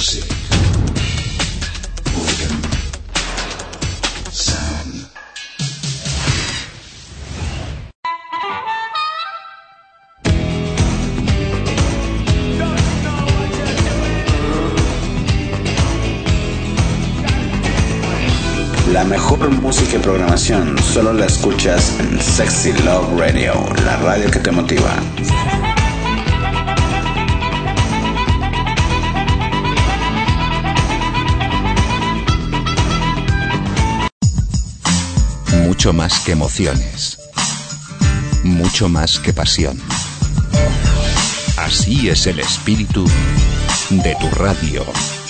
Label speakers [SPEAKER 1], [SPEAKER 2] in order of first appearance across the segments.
[SPEAKER 1] Music. Organ. Sound. La mejor música y programación solo la escuchas en Sexy Love Radio, la radio que te motiva.
[SPEAKER 2] Mucho más que emociones, mucho más que pasión. Así es el espíritu de tu radio.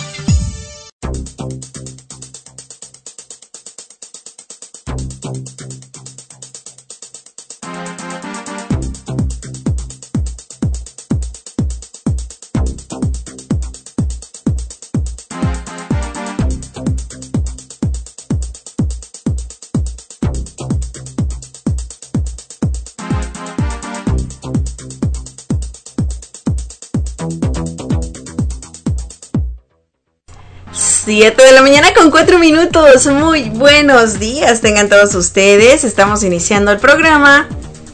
[SPEAKER 3] Siete de la mañana con 4 minutos. Muy buenos días tengan todos ustedes. Estamos iniciando el programa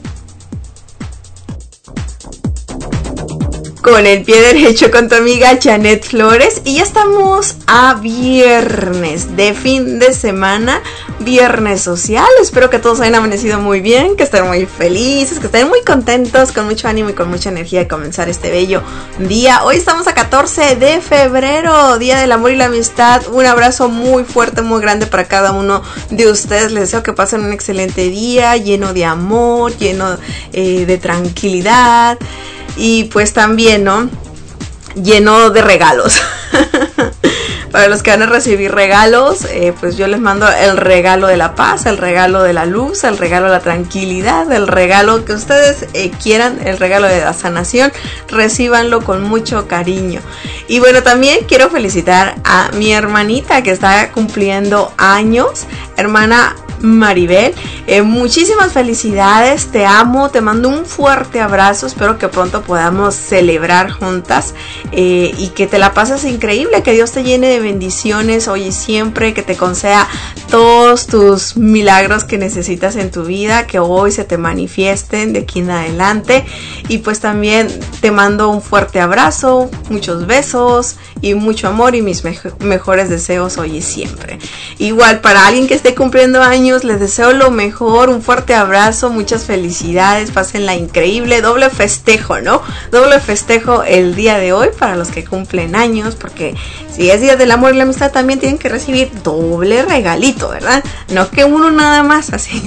[SPEAKER 3] con el pie derecho con tu amiga Janet Flores. Y ya estamos a viernes de fin de semana, viernes social. Espero que todos hayan amanecido muy bien, que estén muy felices, que estén muy contentos, con mucho ánimo y con mucha energía de comenzar este bello día. Hoy estamos a 14 de febrero, Día del Amor y la Amistad. Un abrazo muy fuerte, muy grande para cada uno de ustedes. Les deseo que pasen un excelente día, lleno de amor, lleno de tranquilidad. Y pues también, ¿no? Lleno de regalos. Para los que van a recibir regalos, pues yo les mando el regalo de la paz, el regalo de la luz, el regalo de la tranquilidad, el regalo que ustedes quieran, el regalo de la sanación. Recíbanlo con mucho cariño. Y bueno, también quiero felicitar a mi hermanita que está cumpliendo años, hermana Maribel. Muchísimas felicidades, te amo, te mando un fuerte abrazo. Espero que pronto podamos celebrar juntas y que te la pases increíble, que Dios te llene de bendiciones hoy y siempre, que te conceda todos tus milagros que necesitas en tu vida, que hoy se te manifiesten de aquí en adelante. Y pues también te mando un fuerte abrazo, muchos besos y mucho amor y mis mejores deseos hoy y siempre. Igual para alguien que esté cumpliendo años, les deseo lo mejor, un fuerte abrazo, muchas felicidades, pásenla increíble, doble festejo, ¿no? Doble festejo el día de hoy para los que cumplen años, porque si es Día del Amor y la Amistad también tienen que recibir doble regalito, ¿verdad? No que uno nada más, así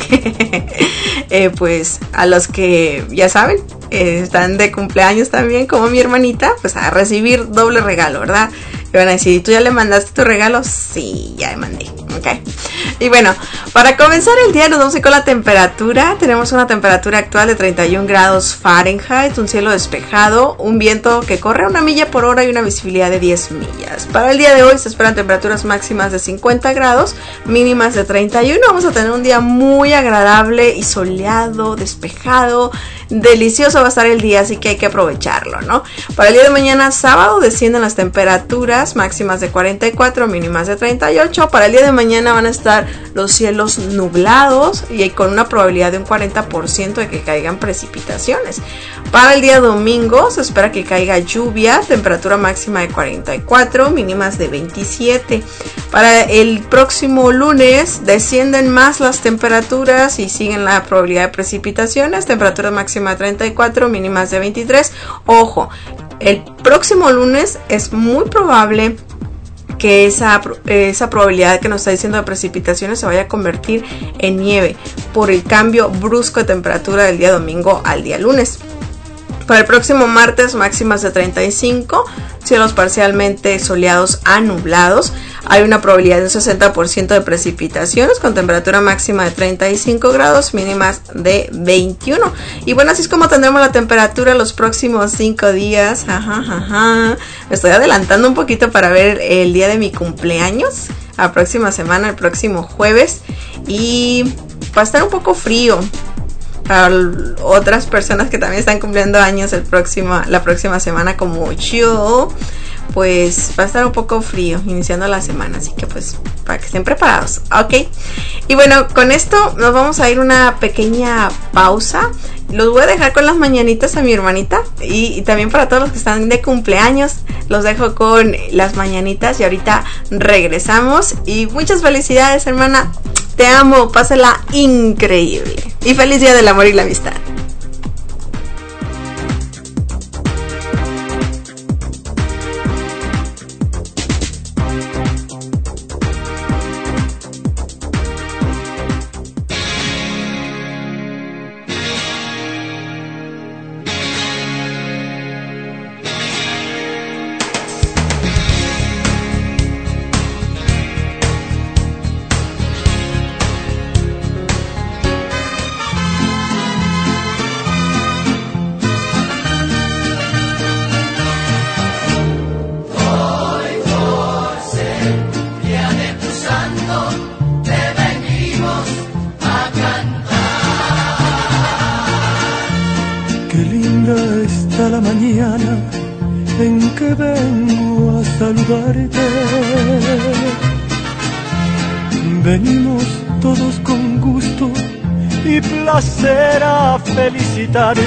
[SPEAKER 3] que pues a los que ya saben, están de cumpleaños también como mi hermanita, pues a recibir doble regalo, ¿verdad? Y van a decir, ¿tú ya le mandaste tu regalo? Sí, ya le mandé, ok. Y bueno, para comenzar el día nos vamos a ir con la temperatura. Tenemos una temperatura actual de 31 grados Fahrenheit, un cielo despejado, un viento que corre a 1 milla por hora y una visibilidad de 10 millas. Para el día de hoy se esperan temperaturas máximas de 50 grados, mínimas de 31. Vamos a tener un día muy agradable y soleado, despejado, delicioso va a estar el día, así que hay que aprovecharlo, ¿no? Para el día de mañana, sábado, descienden las temperaturas máximas de 44, mínimas de 38. Para el día de mañana van a estar los cielos nublados y con una probabilidad de un 40% de que caigan precipitaciones. Para el día domingo se espera que caiga lluvia, temperatura máxima de 44, mínimas de 27. Para el próximo lunes descienden más las temperaturas y siguen la probabilidad de precipitaciones, temperatura máxima de 34, mínimas de 23. Ojo, el próximo lunes es muy probable que esa probabilidad que nos está diciendo de precipitaciones se vaya a convertir en nieve por el cambio brusco de temperatura del día domingo al día lunes. Para el próximo martes, máximas de 35, cielos parcialmente soleados a nublados. Hay una probabilidad de un 60% de precipitaciones con temperatura máxima de 35 grados, mínimas de 21. Y bueno, así es como tendremos la temperatura los próximos 5 días. Me estoy adelantando un poquito para ver el día de mi cumpleaños, la próxima semana, el próximo jueves. Y va a estar un poco frío para otras personas que también están cumpliendo años la próxima semana como yo, pues va a estar un poco frío iniciando la semana, así que pues para que estén preparados, ok. Y bueno, con esto nos vamos a ir una pequeña pausa. Los voy a dejar con las mañanitas a mi hermanita y también para todos los que están de cumpleaños, los dejo con las mañanitas y ahorita regresamos. Y muchas felicidades, hermana, te amo, pásala increíble y feliz día del amor y la amistad.
[SPEAKER 4] Venimos todos con gusto y placer a felicitarte.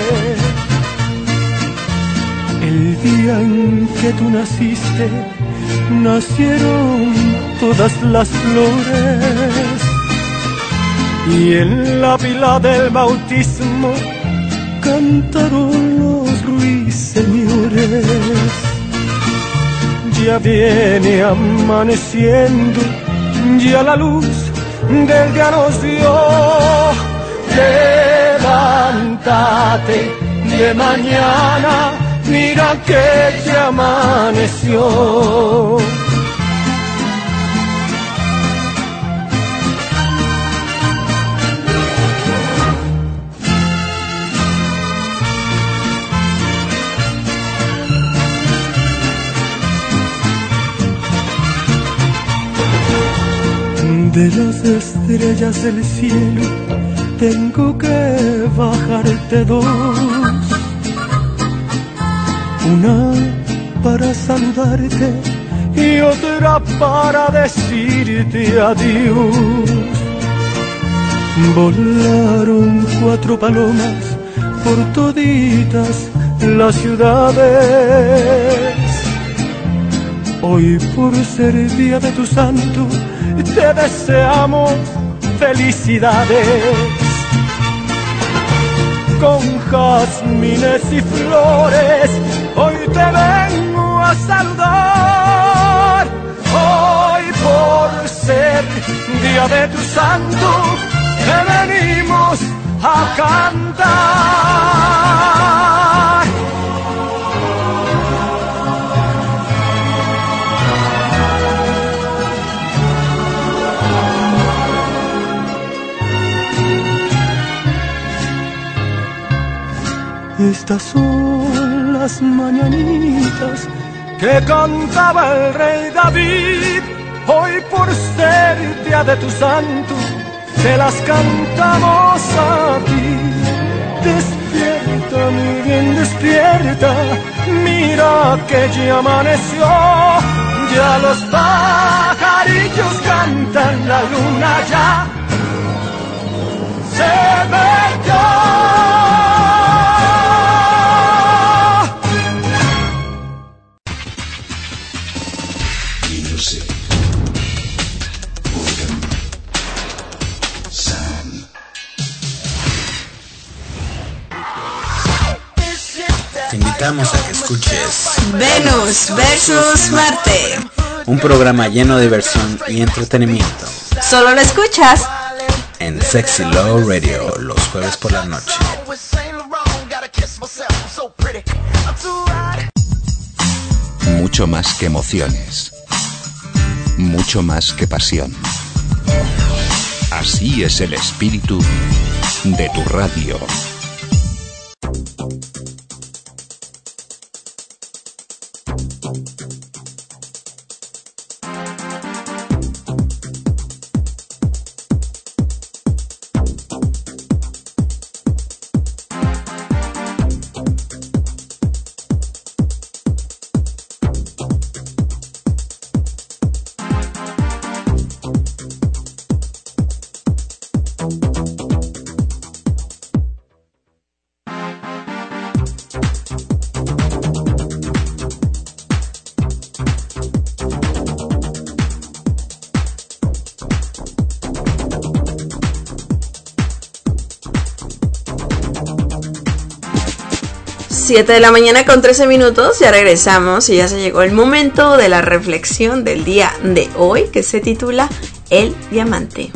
[SPEAKER 4] El día en que tú naciste, nacieron todas las flores, y en la pila del bautismo cantaron los ruiseñores. Ya viene amaneciendo, ya la luz del día nos dio. Levántate de mañana, mira que ya amaneció. De las estrellas del cielo tengo que bajarte dos, una para saludarte y otra para decirte adiós. Volaron 4 palomas por toditas las ciudades. Hoy, por ser día de tu santo, te deseamos felicidades. Con jazmines y flores hoy te vengo a saludar. Hoy, por ser día de tu santo, te venimos a cantar. Estas son las mañanitas que cantaba el rey David. Hoy, por ser día de tu santo, te las cantamos a ti. Despierta, mi bien, despierta, mira que ya amaneció. Ya los pajarillos cantan, la luna ya se metió.
[SPEAKER 1] Te invitamos a que escuches
[SPEAKER 3] Venus versus Marte,
[SPEAKER 1] un programa lleno de diversión y entretenimiento.
[SPEAKER 3] Solo lo escuchas
[SPEAKER 1] en Sexy Love Radio los jueves por la noche.
[SPEAKER 2] Mucho más que emociones, mucho más que pasión. Así es el espíritu de tu radio.
[SPEAKER 3] 7 de la mañana con 13 minutos, ya regresamos y ya se llegó el momento de la reflexión del día de hoy, que se titula El Diamante.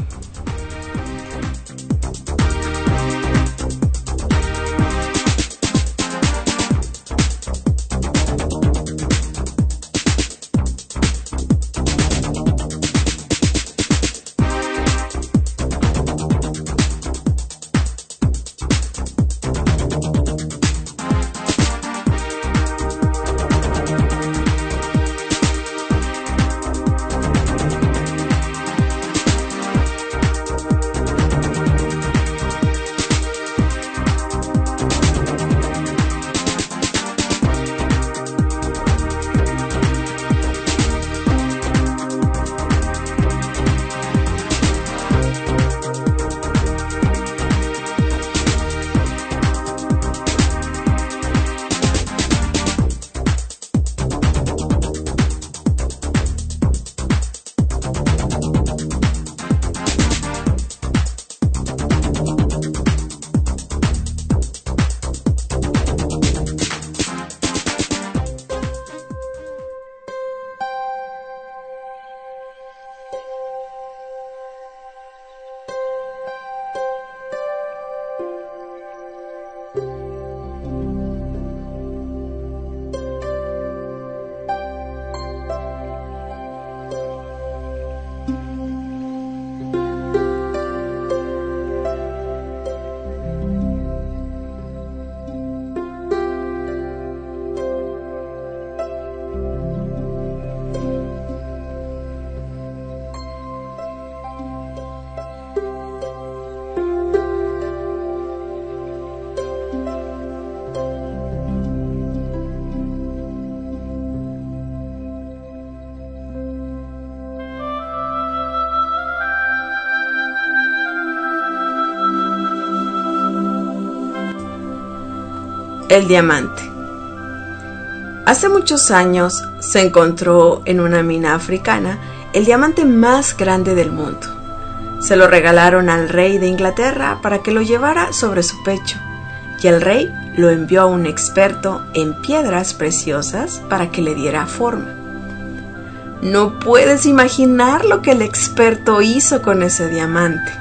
[SPEAKER 3] El diamante. Hace muchos años se encontró en una mina africana el diamante más grande del mundo. Se lo regalaron al rey de Inglaterra para que lo llevara sobre su pecho, y el rey lo envió a un experto en piedras preciosas para que le diera forma. No puedes imaginar lo que el experto hizo con ese diamante.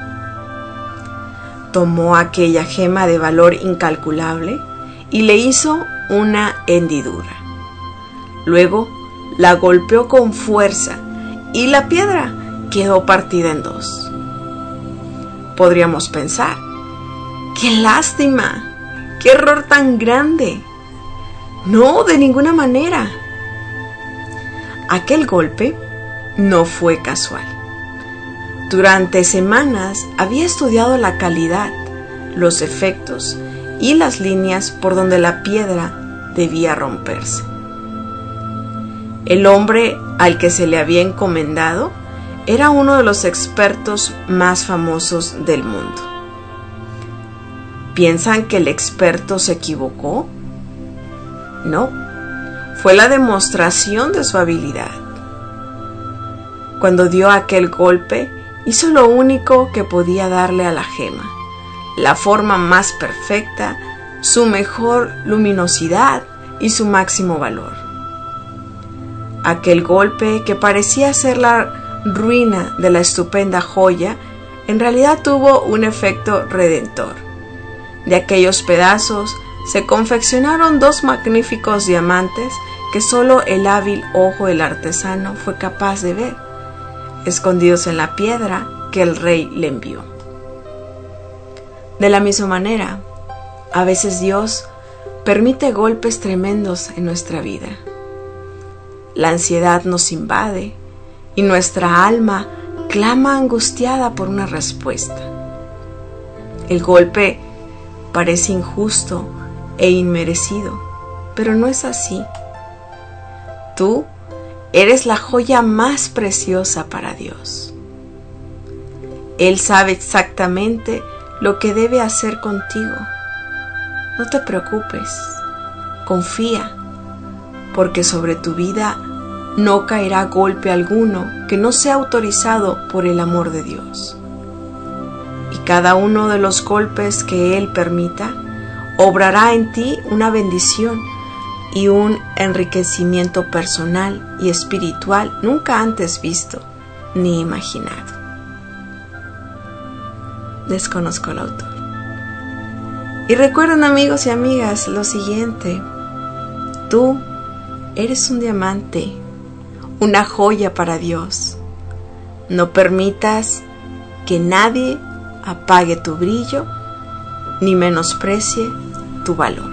[SPEAKER 3] Tomó aquella gema de valor incalculable y le hizo una hendidura. Luego la golpeó con fuerza y la piedra quedó partida en dos. Podríamos pensar, ¡qué lástima! ¡Qué error tan grande! No, de ninguna manera. Aquel golpe no fue casual. Durante semanas había estudiado la calidad, los efectos y las líneas por donde la piedra debía romperse. El hombre al que se le había encomendado era uno de los expertos más famosos del mundo. ¿Piensan que el experto se equivocó? No, fue la demostración de su habilidad. Cuando dio aquel golpe, hizo lo único que podía darle a la gema, la forma más perfecta, su mejor luminosidad y su máximo valor. Aquel golpe, que parecía ser la ruina de la estupenda joya, en realidad tuvo un efecto redentor. De aquellos pedazos se confeccionaron dos magníficos diamantes que solo el hábil ojo del artesano fue capaz de ver, escondidos en la piedra que el rey le envió. De la misma manera, a veces Dios permite golpes tremendos en nuestra vida. La ansiedad nos invade y nuestra alma clama angustiada por una respuesta. El golpe parece injusto e inmerecido, pero no es así. Tú eres la joya más preciosa para Dios. Él sabe exactamente lo que debe hacer contigo. No te preocupes, confía, porque sobre tu vida no caerá golpe alguno que no sea autorizado por el amor de Dios. Y cada uno de los golpes que Él permita obrará en ti una bendición y un enriquecimiento personal y espiritual nunca antes visto ni imaginado. Desconozco el autor. Y recuerden, amigos y amigas, lo siguiente: tú eres un diamante, una joya para Dios. No permitas que nadie apague tu brillo ni menosprecie tu valor.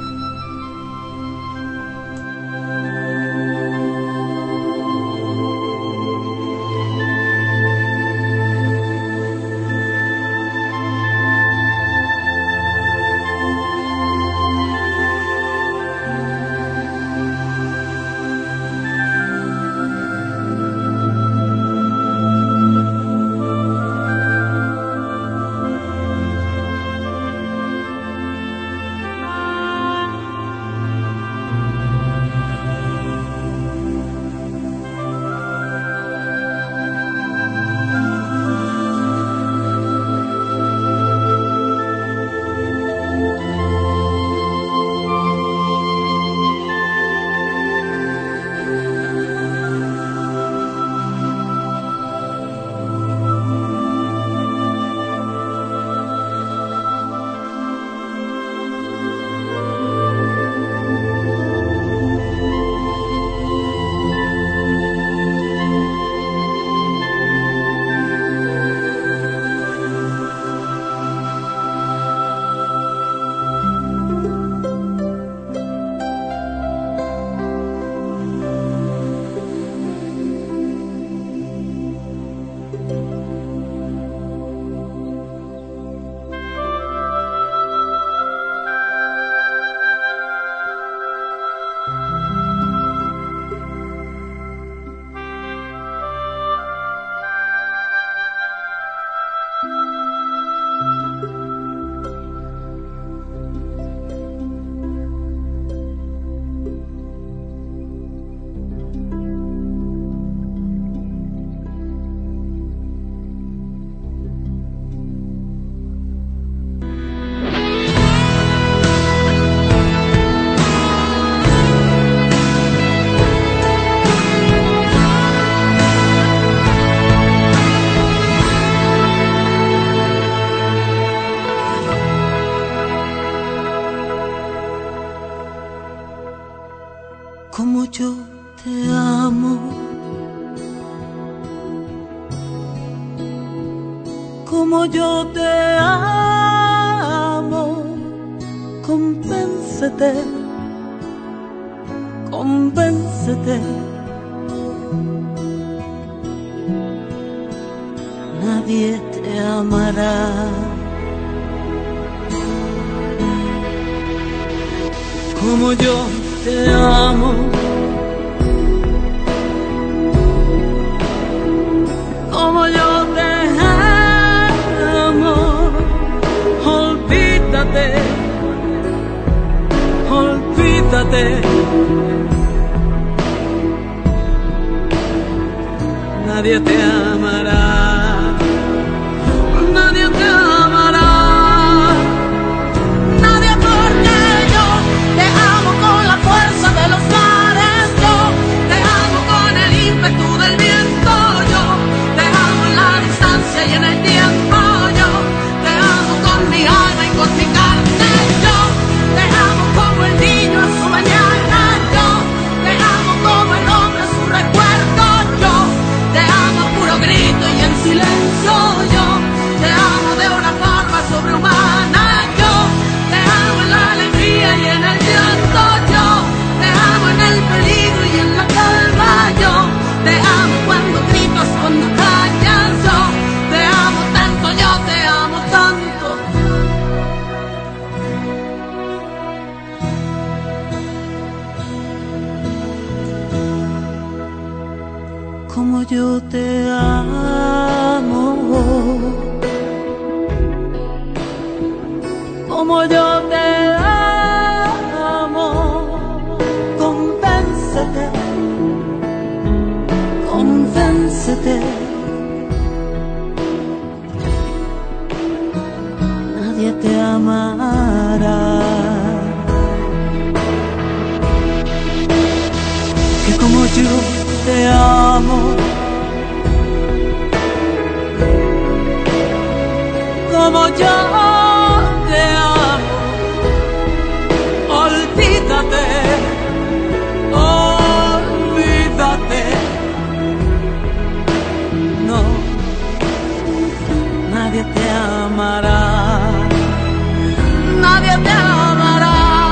[SPEAKER 5] Como yo te amo, como yo te amo, convéncete, convéncete. Nadie te amará como yo te amo, como yo te amo. Olvídate, olvídate. Nadie te amará, nadie te amará. Fuerza de los mares, yo te amo con el ímpetu del viento, yo te amo en la distancia y en el tiempo, yo te amo con mi alma y con mi carne, yo te amo como el niño a su mañana, yo te amo como el hombre a su recuerdo, yo te amo a puro grito y en silencio, yo te amo de una forma sobrehumana, yo te amo en la alegría y en el llanto, en el peligro y en la calma, yo te amo cuando gritas, cuando callas, yo te amo tanto, yo te amo tanto. Como yo te amo, como yo te amo. Convéncete, nadie te amará. amo, como yo te amo. Olvídate, olvídate. No, nadie te amará, nadie te amará.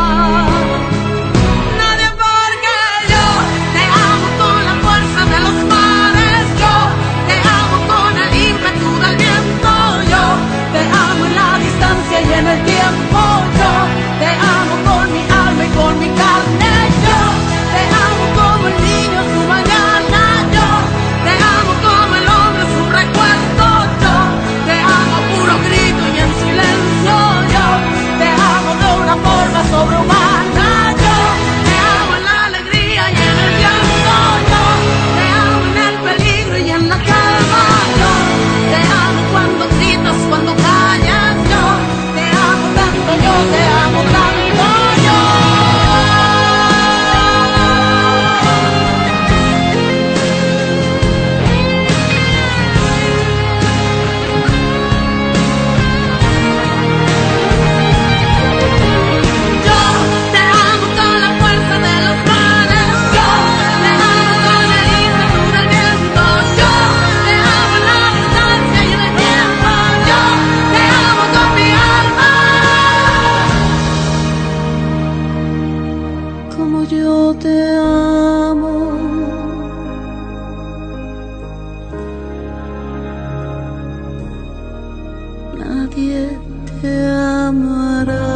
[SPEAKER 5] Nadie, porque yo te amo con la fuerza de los mares. Yo te amo con el ímpetu del viento. Yo te amo en la distancia y en el tiempo. Yo te amo con mi alma y con mi carne. Yo te amo como el niño su mañana. Yo te amo como el hombre su recuerdo. Yo te amo a puro grito y en silencio. Yo te amo de una forma sobrehumana. Yo te amo en la alegría y en el llanto. Yo te amo en el peligro y en la calma. Yo te amo cuando gritas, cuando callas. Yo te amo tanto, yo te amo tanto. Yo te amo con la fuerza de los mares. Yo te amo con el ímpetu del viento. Yo te amo en la distancia y en el tiempo. Yo te amo con mi alma, como yo te amo. Nadie te amará.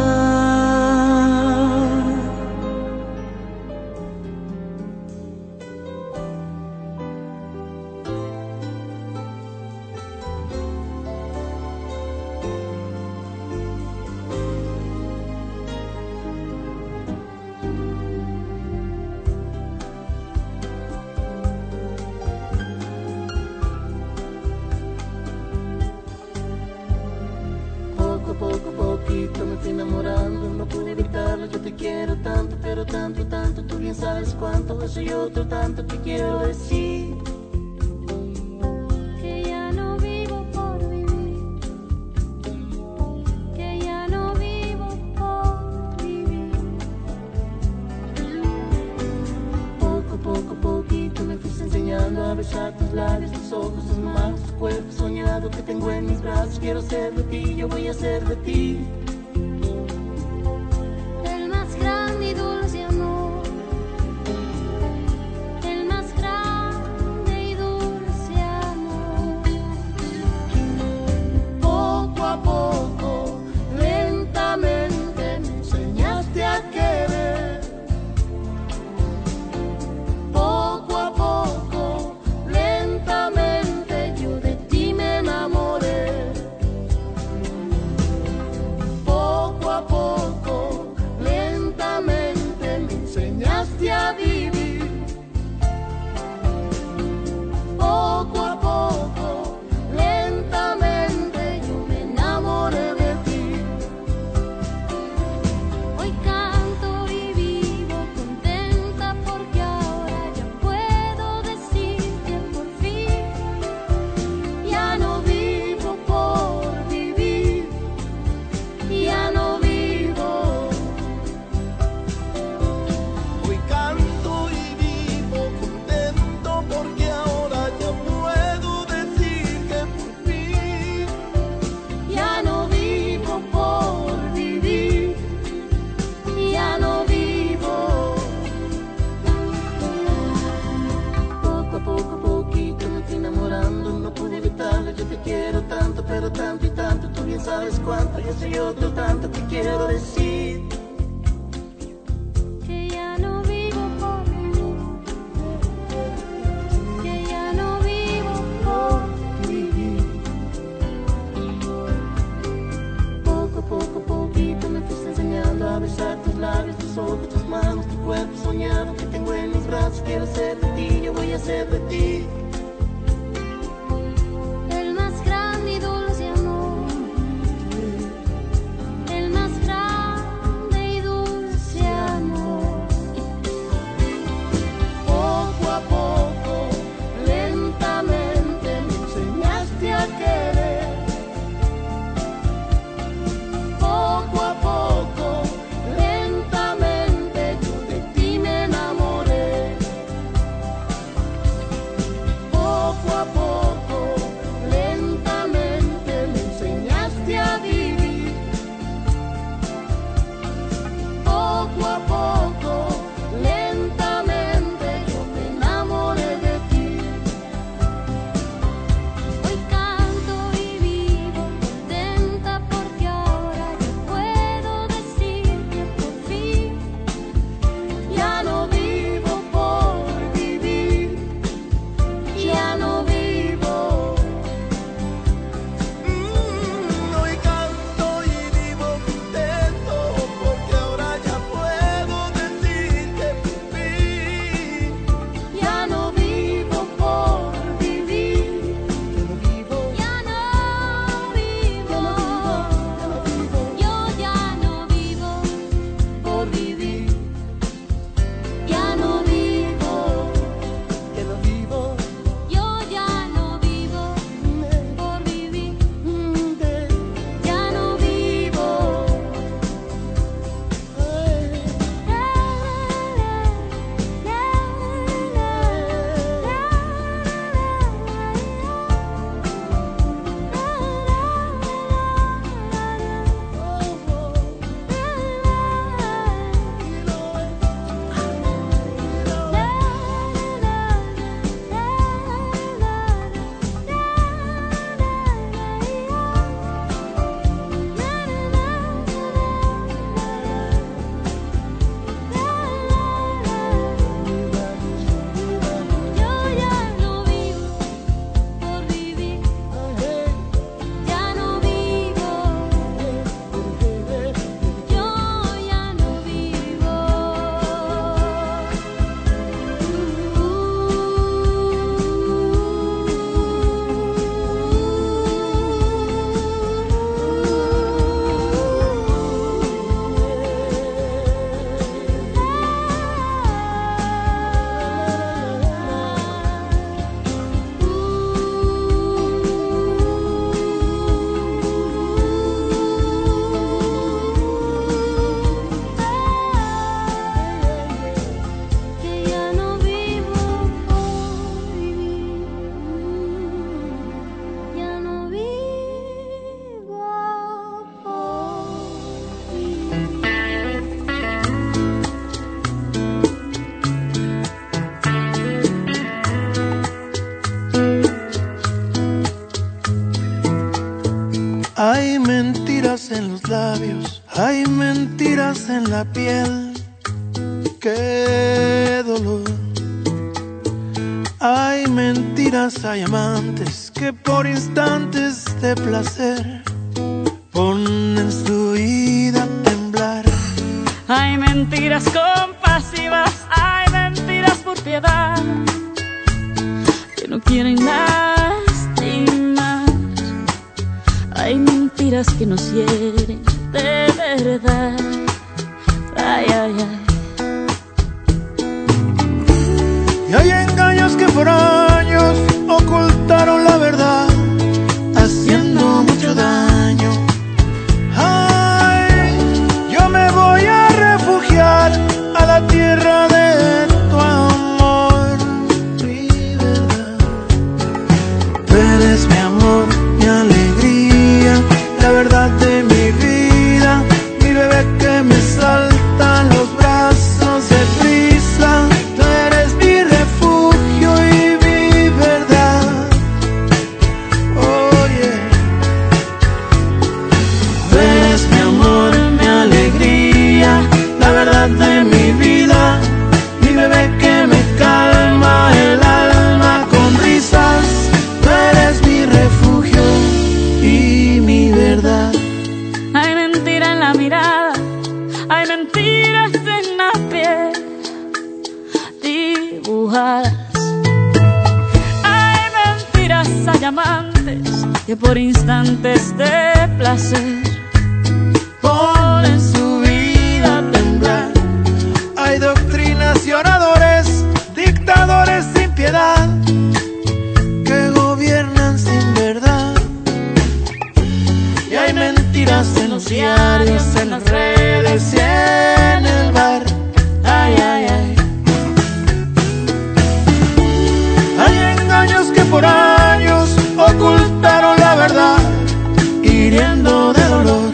[SPEAKER 6] Poco a poco, poquito me fui enamorando, no pude evitarlo, yo te quiero tanto, pero tanto, tanto, tú bien sabes cuánto, eso y otro tanto que quiero decir.
[SPEAKER 7] Que ya no vivo por vivir, que ya no vivo por vivir.
[SPEAKER 6] Poco a poco, poquito me fuiste enseñando a besar tus labios, tus ojos, tus manos, tu cuerpo soñado que tengo en mis brazos. Quiero ser de ti, yo voy a ser de ti.
[SPEAKER 7] El más grande y dulce amor, el más grande y dulce amor.
[SPEAKER 6] Poco a poco, lentamente me enseñaste a querer. Poco a poco, lentamente yo de ti me enamoré. Poco a poco, lentamente me enseñaste a vivir. Poco a poco, lentamente yo me enamoré de ti.
[SPEAKER 7] Hoy canto y vivo contenta porque ahora ya puedo decir que por fin
[SPEAKER 6] Ya no vivo por vivir, ya no vivo. Hoy canto y vivo contento porque ahora ya puedo decir que por fin ya no vivo por vivir, ya no vivo. Poco a poco, poquito me fui enamorando, no pude evitarlo, yo te quiero tanto, pero tanto y tanto, tú bien sabes cuánto, yo soy otro tanto que quiero decir.
[SPEAKER 7] que ya no vivo por vivir, que ya no vivo por
[SPEAKER 6] Vivir. Poco a poco, poquito me fuiste enseñando a besar tus labios, tus ojos, tus manos, tu cuerpo soñado que tengo en mis brazos. Quiero ser de ti, yo voy a ser de ti.
[SPEAKER 7] el más grande y dulce amor, el más grande y dulce amor.
[SPEAKER 6] Poco a poco,
[SPEAKER 8] en los labios, hay mentiras en la piel. Qué dolor. Hay mentiras, hay amantes que por instantes de placer ponen su vida a temblar.
[SPEAKER 9] Hay mentiras compasivas, hay mentiras por piedad, que no quieren lastimar. Hay mentiras que nos hieren de verdad. Ay, ay, ay.
[SPEAKER 8] Y hay engaños que por años ocultaron la verdad, haciendo mucho daño. Ay, yo me voy a refugiar a la tierra de tu amor, mi verdad. Tú eres mi amor, mi alegría, la verdad de mi vida, mi bebé que me salta en los brazos de prisa. Tú eres mi refugio y mi verdad. Oh yeah. Tú eres mi amor, mi alegría, la verdad de mi vida, mi bebé que me calma el alma con risas. Tú eres mi refugio y mi verdad.
[SPEAKER 9] Hay mentira en la mirada, hay mentiras en la piel dibujadas. Hay mentiras, hay amantes que por instantes de placer
[SPEAKER 8] Ponen su vida a temblar. Hay doctrinas y oradores, dictadores sin piedad, que gobiernan sin verdad. Y hay mentiras en los diarios, en las redes y en el bar. Ay, ay, ay. Hay engaños que por años ocultaron la verdad, hiriendo de dolor.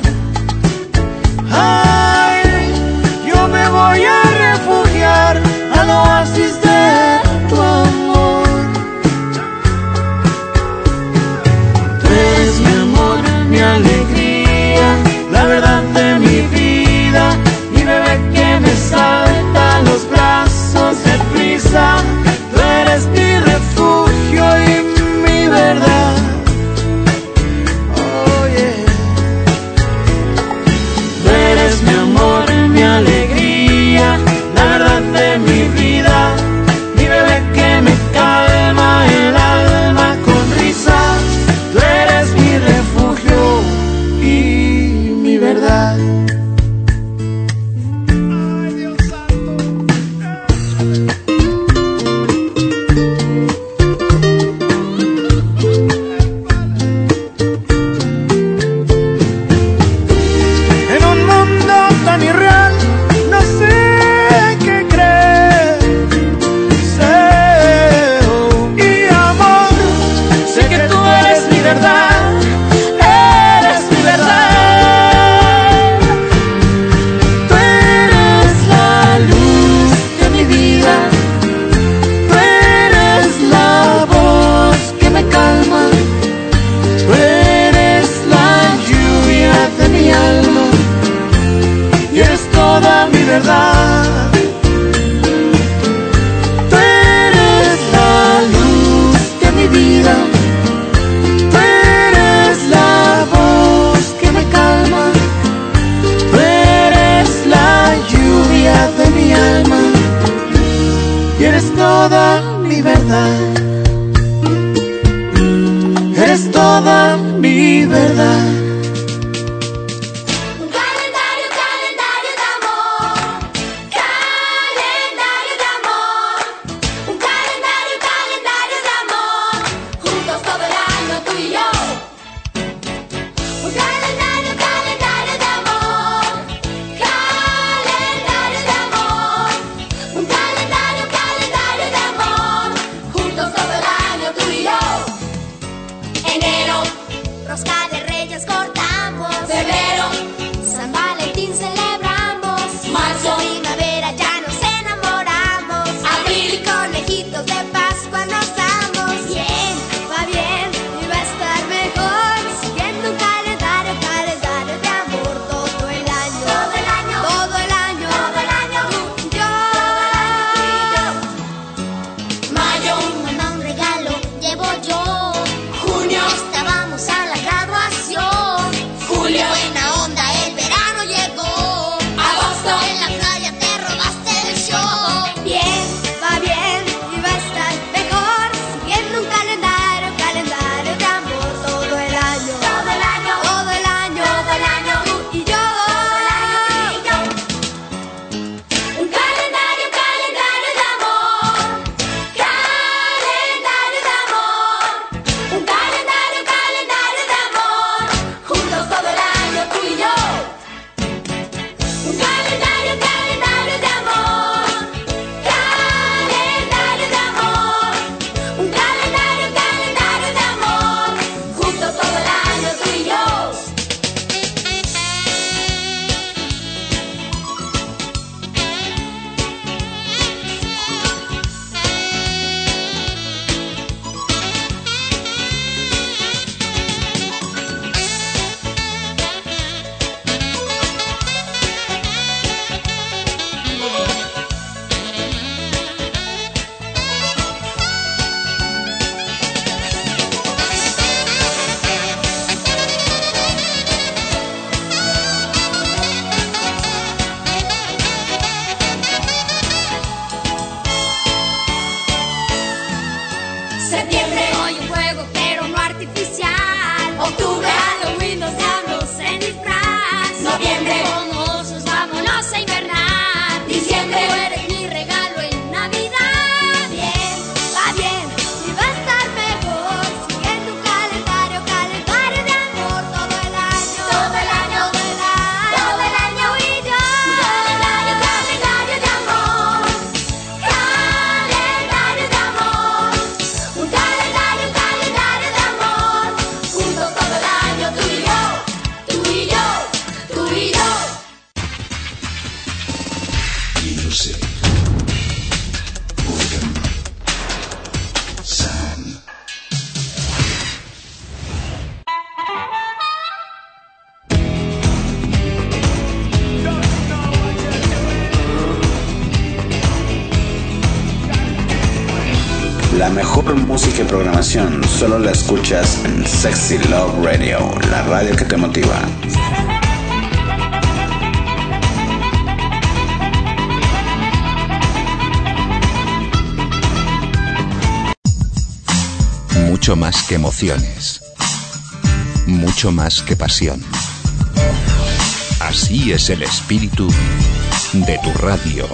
[SPEAKER 8] Ay, yo me voy a refugiar al oasis de tu amor. Tú eres mi amor, mi alegría, la verdad de mi vida, mi bebé que me salta a los brazos de prisa. Tú eres mi refugio y mi verdad. Oh yeah. Tú eres mi amor, mi alegría, la verdad de mi vida, mi bebé que me calma el alma con risas. Tú eres mi refugio y mi verdad. Ay, Dios santo. En un mundo tan irreal, no sé qué creer. Deseo y amor, sé que tú eres mi verdad, eres mi verdad. Tú eres la luz de mi vida, tú eres la voz que me calma, tú eres la lluvia de mi alma y eres toda mi verdad. Tú eres la luz de mi vida, tú eres la voz que me calma, tú eres la lluvia de mi alma y eres toda mi verdad. Eres toda mi verdad.
[SPEAKER 7] Un calendario, calendario de amor, calendario de amor, un calendario, calendario de amor, juntos todo el año tú y yo. Un calendario, calendario de amor, calendario de amor, un calendario, calendario de amor, juntos todo
[SPEAKER 1] La mejor música y programación solo la escuchas en Sexy Love Radio, la radio que te motiva.
[SPEAKER 2] Mucho más que emociones. Mucho más que pasión. Así es el espíritu de tu radio.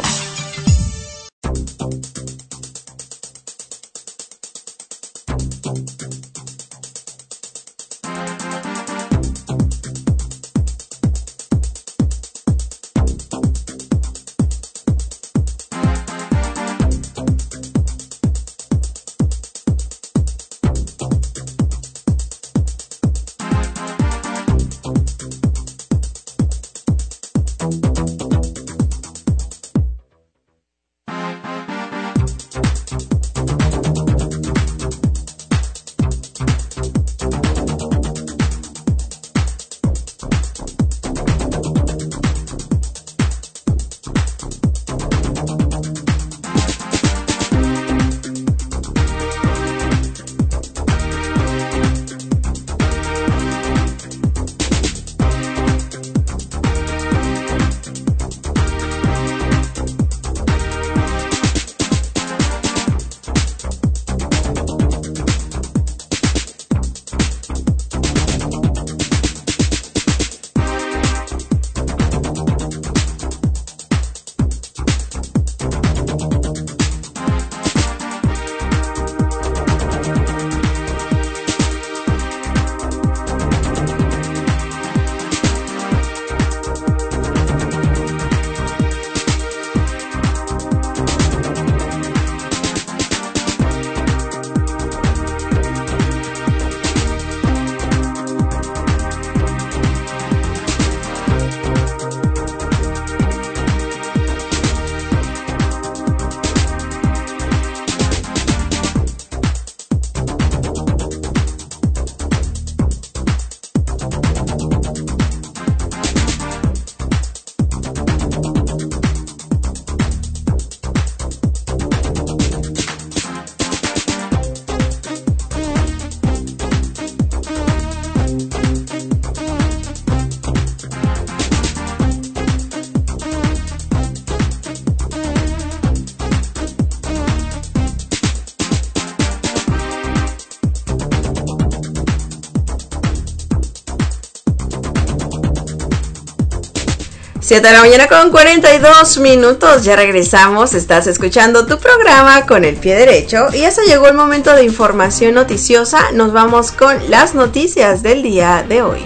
[SPEAKER 3] Siete de la mañana con 42 minutos, ya regresamos, estás escuchando tu programa con el pie derecho y ya se llegó el momento de información noticiosa, nos vamos con las noticias del día de hoy.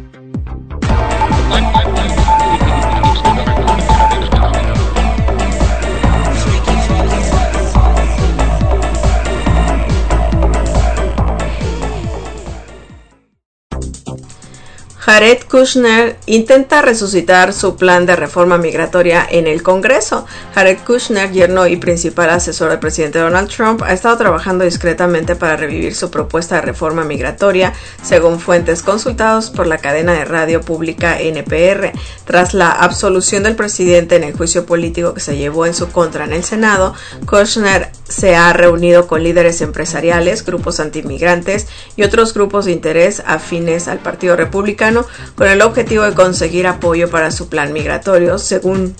[SPEAKER 3] Jared Kushner intenta resucitar su plan de reforma migratoria en el Congreso. Jared Kushner, yerno y principal asesor del presidente Donald Trump, ha estado trabajando discretamente para revivir su propuesta de reforma migratoria, según fuentes consultados por la cadena de radio pública NPR. Tras la absolución del presidente en el juicio político que se llevó en su contra en el Senado, Kushner se ha reunido con líderes empresariales, grupos antimigrantes y otros grupos de interés afines al Partido Republicano con el objetivo de conseguir apoyo para su plan migratorio, según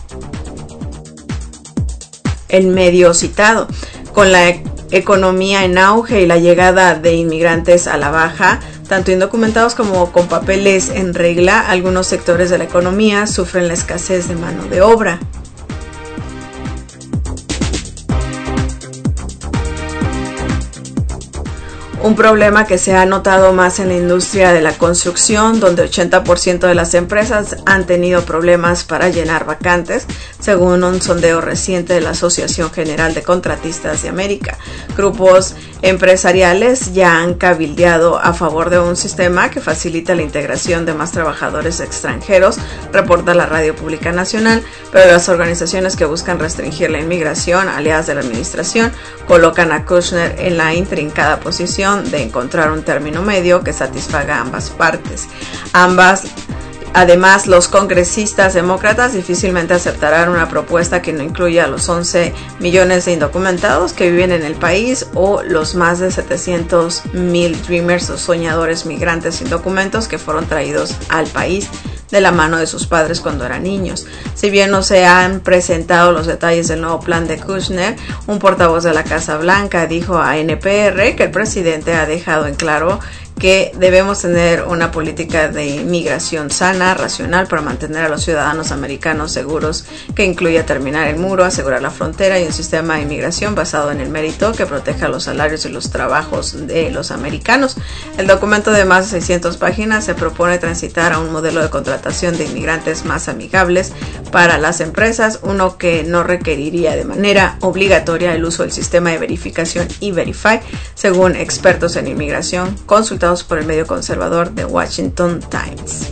[SPEAKER 3] el medio citado. Con la economía en auge y la llegada de inmigrantes a la baja, tanto indocumentados como con papeles en regla, algunos sectores de la economía sufren la escasez de mano de obra. Un problema que se ha notado más en la industria de la construcción, donde 80% de las empresas han tenido problemas para llenar vacantes, según un sondeo reciente de la Asociación General de Contratistas de América. Grupos empresariales ya han cabildeado a favor de un sistema que facilita la integración de más trabajadores extranjeros, reporta la Radio Pública Nacional, pero las organizaciones que buscan restringir la inmigración, aliadas de la administración, colocan a Kushner en la intrincada posición de encontrar un término medio que satisfaga a ambas partes. Además, los congresistas demócratas difícilmente aceptarán una propuesta que no incluya a los 11 millones de indocumentados que viven en el país o los más de 700,000 dreamers o soñadores migrantes sin documentos que fueron traídos al país de la mano de sus padres cuando eran niños. Si bien no se han presentado los detalles del nuevo plan de Kushner, un portavoz de la Casa Blanca dijo a NPR que el presidente ha dejado en claro que debemos tener una política de inmigración sana, racional, para mantener a los ciudadanos americanos seguros, que incluya terminar el muro, asegurar la frontera y un sistema de inmigración basado en el mérito que proteja los salarios y los trabajos de los americanos. El documento de más de 600 páginas se propone transitar a un modelo de contratación de inmigrantes más amigables para las empresas, uno que no requeriría de manera obligatoria el uso del sistema de verificación E-Verify, según expertos en inmigración consultados por el medio conservador The Washington Times.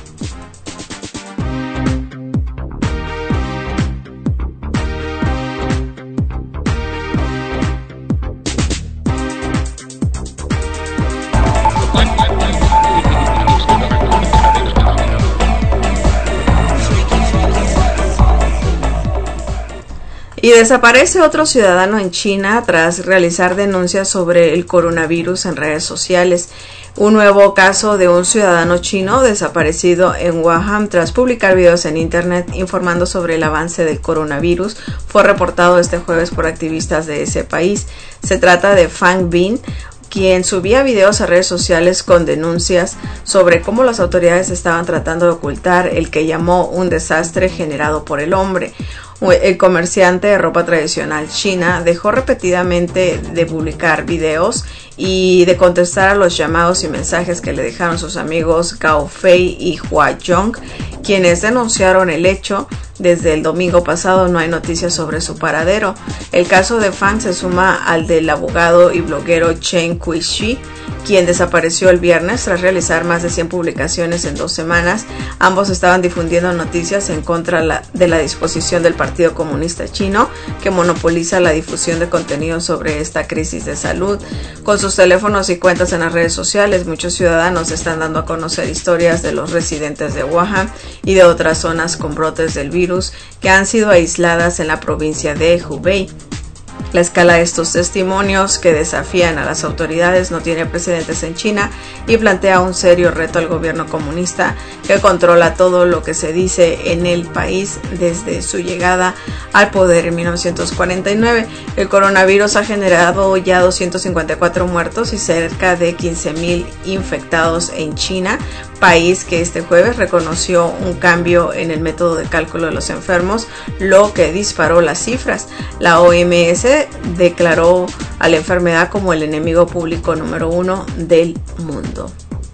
[SPEAKER 3] Y desaparece otro ciudadano en China tras realizar denuncias sobre el coronavirus en redes sociales. Un nuevo caso de un ciudadano chino desaparecido en Wuhan tras publicar videos en internet informando sobre el avance del coronavirus fue reportado este jueves por activistas de ese país. Se trata de Fang Bin, quien subía videos a redes sociales con denuncias sobre cómo las autoridades estaban tratando de ocultar el que llamó un desastre generado por el hombre. El comerciante de ropa tradicional china dejó repetidamente de publicar videos y de contestar a los llamados y mensajes que le dejaron sus amigos Gao Fei y Hua Yong, quienes denunciaron el hecho. Desde el domingo pasado no hay noticias sobre su paradero. El caso de Fang se suma al del abogado y bloguero Chen Kuixi, quien desapareció el viernes tras realizar más de 100 publicaciones en 2 semanas. Ambos estaban difundiendo noticias en contra de la disposición del Partido Comunista Chino, que monopoliza la difusión de contenido sobre esta crisis de salud. Con sus teléfonos y cuentas en las redes sociales, muchos ciudadanos están dando a conocer historias de los residentes de Wuhan y de otras zonas con brotes del virus que han sido aisladas en la provincia de Hubei. La escala de estos testimonios que desafían a las autoridades no tiene precedentes en China y plantea un serio reto al gobierno comunista que controla todo lo que se dice en el país desde su llegada al poder en 1949. El coronavirus ha generado ya 254 muertos y cerca de 15,000 infectados en China, país que este jueves reconoció un cambio en el método de cálculo de los enfermos, lo que disparó las cifras. La OMS declaró a la enfermedad como el enemigo público número 1 del mundo.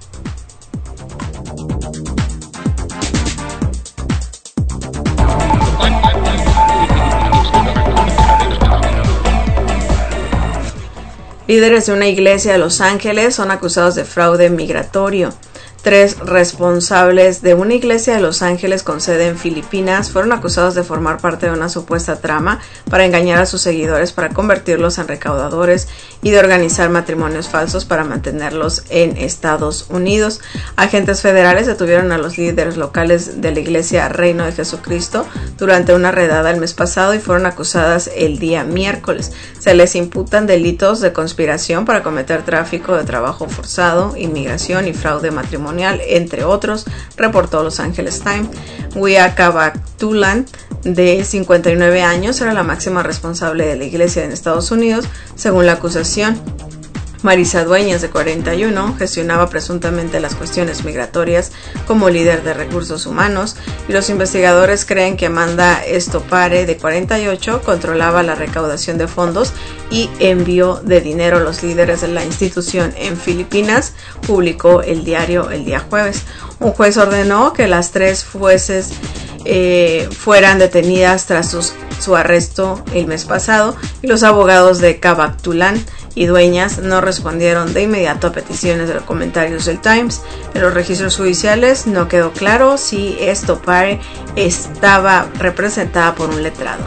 [SPEAKER 3] Líderes de una iglesia de Los Ángeles son acusados de fraude migratorio. 3 responsables de una iglesia de Los Ángeles con sede en Filipinas fueron acusados de formar parte de una supuesta trama para engañar a sus seguidores para convertirlos en recaudadores y de organizar matrimonios falsos para mantenerlos en Estados Unidos. Agentes federales detuvieron a los líderes locales de la iglesia Reino de Jesucristo durante una redada el mes pasado y fueron acusadas el día miércoles. Se les imputan delitos de conspiración para cometer tráfico de trabajo forzado, inmigración y fraude matrimonial, entre otros, reportó Los Angeles Times. Wia Kabaktulan, de 59 años, era la máxima responsable de la iglesia en Estados Unidos, según la acusación. Marisa Dueñas, de 41, gestionaba presuntamente las cuestiones migratorias como líder de recursos humanos, y los investigadores creen que Amanda Estopare, de 48, controlaba la recaudación de fondos y envío de dinero a los líderes de la institución en Filipinas, publicó el diario el día jueves. Un juez ordenó que las 3 jueces fueran detenidas tras su arresto el mes pasado, y los abogados de Kabaktulan y Dueñas no respondieron de inmediato a peticiones de los comentarios del Times. En los registros judiciales no quedó claro si Estopare estaba representada por un letrado.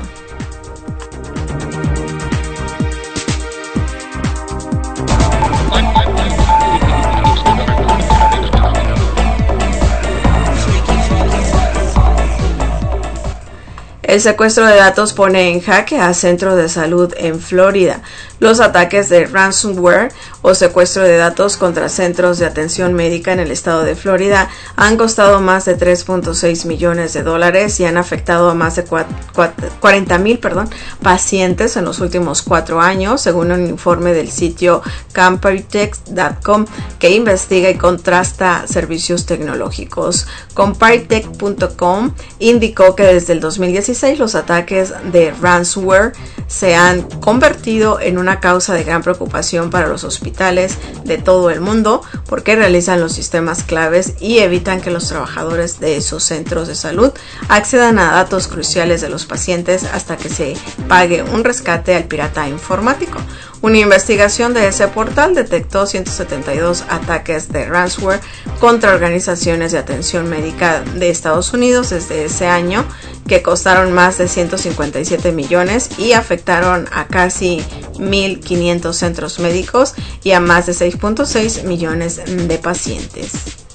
[SPEAKER 3] El secuestro de datos pone en jaque a centros de salud en Florida. Los ataques de ransomware o secuestro de datos contra centros de atención médica en el estado de Florida han costado más de $3.6 millones y han afectado a más de 40,000 pacientes en los últimos 4 años, según un informe del sitio comparitech.com que investiga y contrasta servicios tecnológicos. Comparitech.com indicó que desde el 2016 los ataques de ransomware se han convertido en una causa de gran preocupación para los hospitales de todo el mundo porque realizan los sistemas claves y evitan que los trabajadores de esos centros de salud accedan a datos cruciales de los pacientes hasta que se pague un rescate al pirata informático. Una investigación de ese portal detectó 172 ataques de ransomware contra organizaciones de atención médica de Estados Unidos desde ese año, que costaron más de 157 millones y afectaron a casi 1.500 centros médicos y a más de 6.6 millones de pacientes.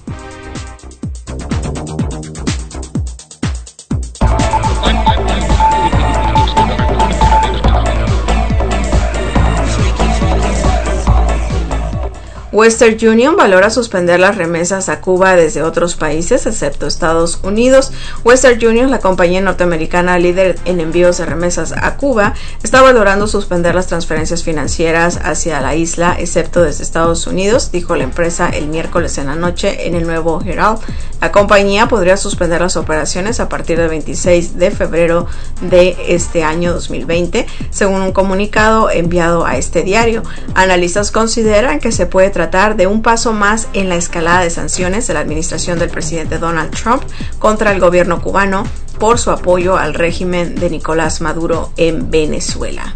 [SPEAKER 3] Western Union valora suspender las remesas a Cuba desde otros países, excepto Estados Unidos. Western Union, la compañía norteamericana líder en envíos de remesas a Cuba, está valorando suspender las transferencias financieras hacia la isla, excepto desde Estados Unidos, dijo la empresa el miércoles en la noche en el Nuevo Herald. La compañía podría suspender las operaciones a partir del 26 de febrero de este año 2020, según un comunicado enviado a este diario. Analistas consideran que se puede tratar de un paso más en la escalada de sanciones de la administración del presidente Donald Trump contra el gobierno cubano por su apoyo al régimen de Nicolás Maduro en Venezuela.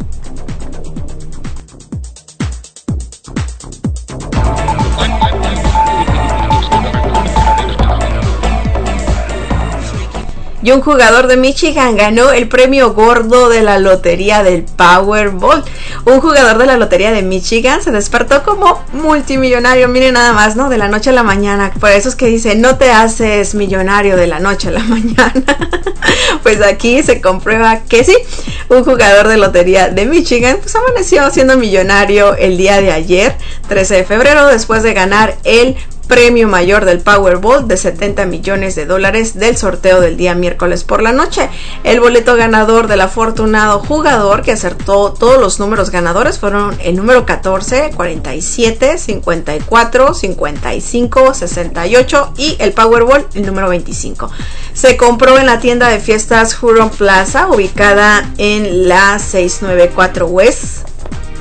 [SPEAKER 3] Y un jugador de Michigan ganó el premio gordo de la lotería del Powerball. Un jugador de la lotería de Michigan se despertó como multimillonario, miren nada más, ¿no? De la noche a la mañana. Por eso es que dice, no te haces millonario de la noche a la mañana. Pues aquí se comprueba que sí. Un jugador de lotería de Michigan pues amaneció siendo millonario el día de ayer, 13 de febrero, después de ganar el premio mayor del Powerball de $70 millones del sorteo del día miércoles por la noche. El boleto ganador del afortunado jugador que acertó todos los números ganadores fueron el número 14, 47, 54, 55, 68 y el Powerball el número 25. Se compró en la tienda de fiestas Huron Plaza, ubicada en la 694 West.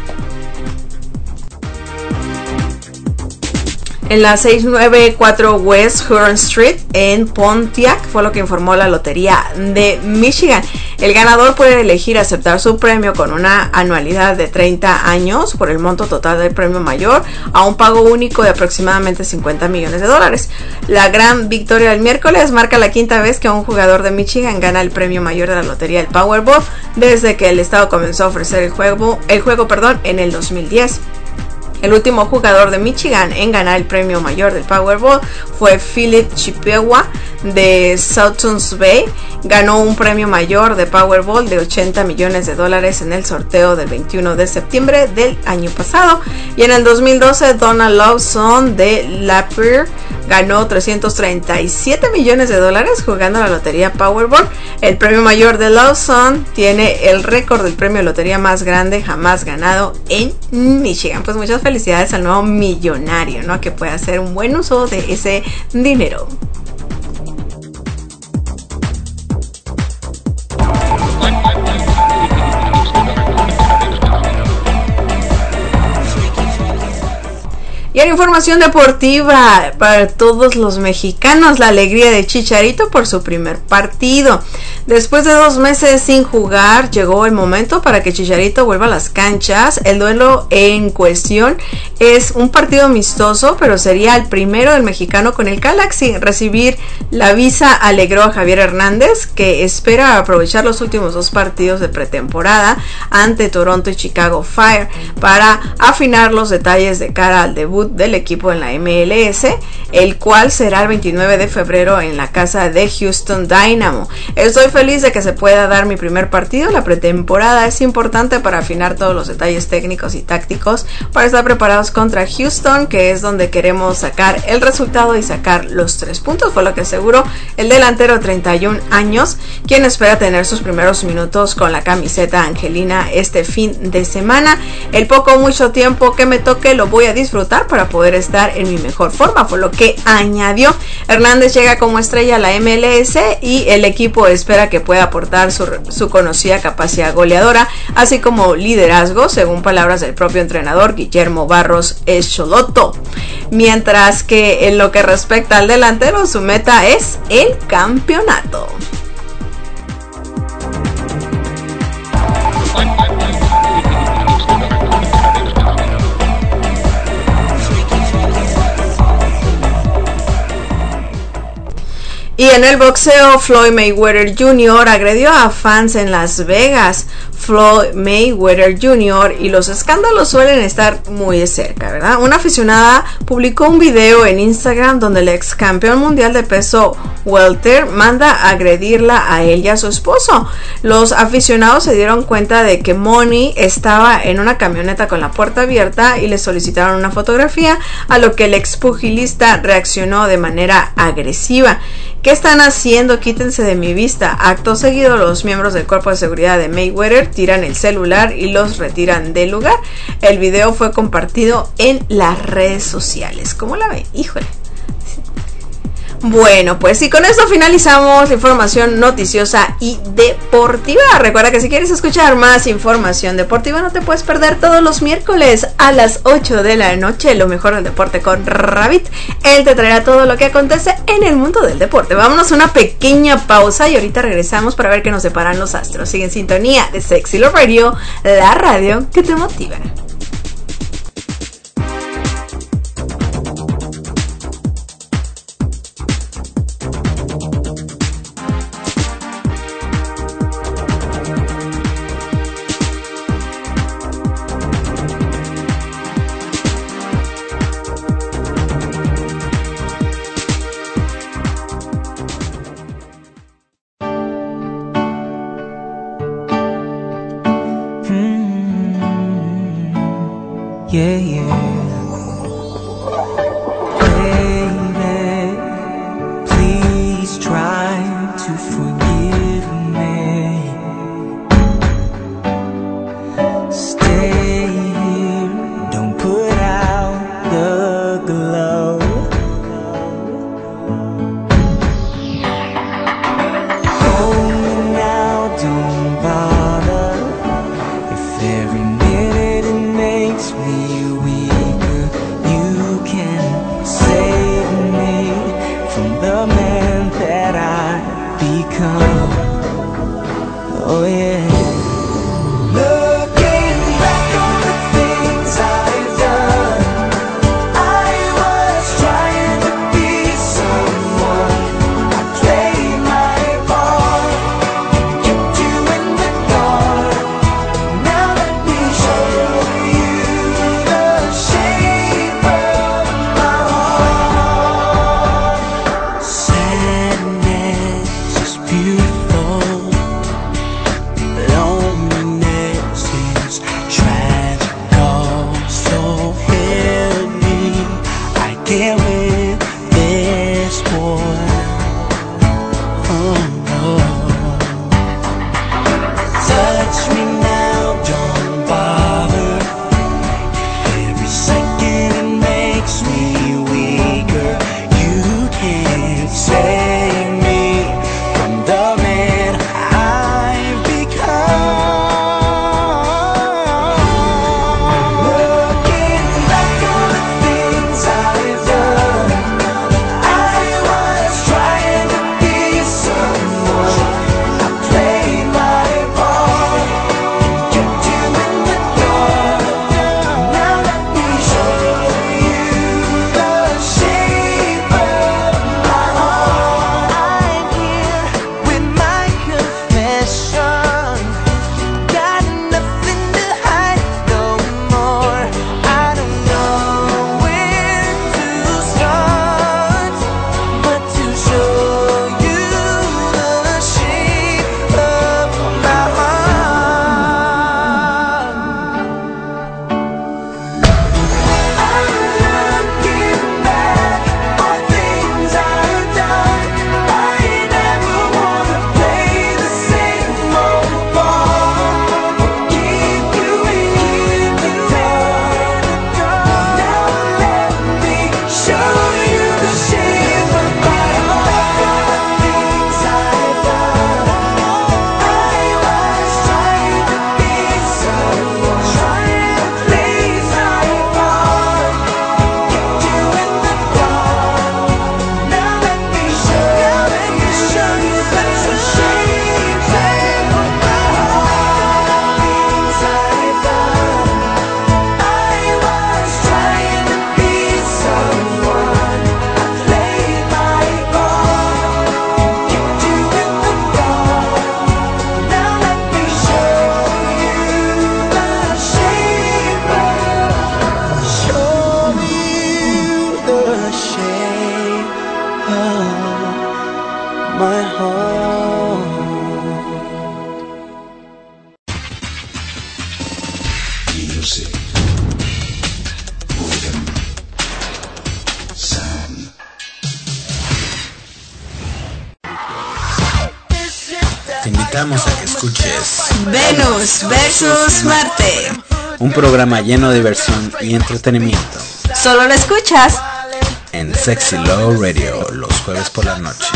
[SPEAKER 3] En la 694 West Huron Street en Pontiac, fue lo que informó la Lotería de Michigan. El ganador puede elegir aceptar su premio con una anualidad de 30 años por el monto total del premio mayor a un pago único de aproximadamente $50 millones. La gran victoria del miércoles marca la quinta vez que un jugador de Michigan gana el premio mayor de la lotería del Powerball desde que el estado comenzó a ofrecer el juego en el 2010. El último jugador de Michigan en ganar el premio mayor del Powerball fue Philip Chippewa de Southern Bay. Ganó un premio mayor de Powerball de $80 millones en el sorteo del 21 de septiembre del año pasado. Y en el 2012, Donald Lawson de Lapeer ganó $337 millones jugando la lotería Powerball. El premio mayor de Lawson tiene el récord del premio de lotería más grande jamás ganado en Michigan. Pues muchas felicidades al nuevo millonario, ¿no? Que puede hacer un buen uso de ese dinero. Y en información deportiva para todos los mexicanos, la alegría de Chicharito por su primer partido. Después de 2 meses sin jugar, llegó el momento para que Chicharito vuelva a las canchas. El duelo en cuestión es un partido amistoso, pero sería el primero del mexicano con el Galaxy. Recibir la visa alegró a Javier Hernández, que espera aprovechar los últimos 2 partidos de pretemporada ante Toronto y Chicago Fire para afinar los detalles de cara al debut del equipo en la MLS, el cual será el 29 de febrero en la casa de Houston Dynamo. Estoy feliz de que se pueda dar mi primer partido. La pretemporada es importante para afinar todos los detalles técnicos y tácticos para estar preparados contra Houston, que es donde queremos sacar el resultado y sacar los 3 puntos, fue lo que aseguró el delantero 31 años, quien espera tener sus primeros minutos con la camiseta angelina este fin de semana. El poco o mucho tiempo que me toque lo voy a disfrutar para poder estar en mi mejor forma, fue lo que añadió. Hernández llega como estrella a la MLS y el equipo espera que pueda aportar su conocida capacidad goleadora, así como liderazgo, según palabras del propio entrenador Guillermo Barros Escholoto. Mientras que en lo que respecta al delantero, su meta es el campeonato. Y en el boxeo, Floyd Mayweather Jr. agredió a fans en Las Vegas. Floyd Mayweather Jr. y los escándalos suelen estar muy de cerca, ¿verdad? Una aficionada publicó un video en Instagram donde el ex campeón mundial de peso welter manda a agredirla a él y a su esposo. Los aficionados se dieron cuenta de que Money estaba en una camioneta con la puerta abierta y le solicitaron una fotografía, a lo que el ex pugilista reaccionó de manera agresiva. ¿Qué están haciendo? Quítense de mi vista. Acto seguido, los miembros del cuerpo de seguridad de Mayweather tiran el celular y los retiran del lugar. El video fue compartido en las redes sociales. ¿Cómo la ven? Híjole. Bueno, pues y con esto finalizamos la información noticiosa y deportiva. Recuerda que si quieres escuchar más información deportiva, no te puedes perder todos los miércoles a las 8 de la noche lo mejor del deporte con Rabbit. Él te traerá todo lo que acontece en el mundo del deporte. Vámonos a una pequeña pausa y ahorita regresamos para ver qué nos deparan los astros. Sigue en sintonía de Sexy Love Radio, la radio que te motiva.
[SPEAKER 10] Yeah, yeah. Baby, please try to forgive me. Stay here, don't put out the glow. Hold me now, don't bother. If every minute it makes me weak,
[SPEAKER 2] Music. Rhythm. Sound.
[SPEAKER 1] Te invitamos a que escuches
[SPEAKER 3] Venus versus Marte.
[SPEAKER 1] un programa lleno de diversión y entretenimiento
[SPEAKER 3] Solo lo escuchas
[SPEAKER 1] en Sexy Love Radio los jueves por la noche.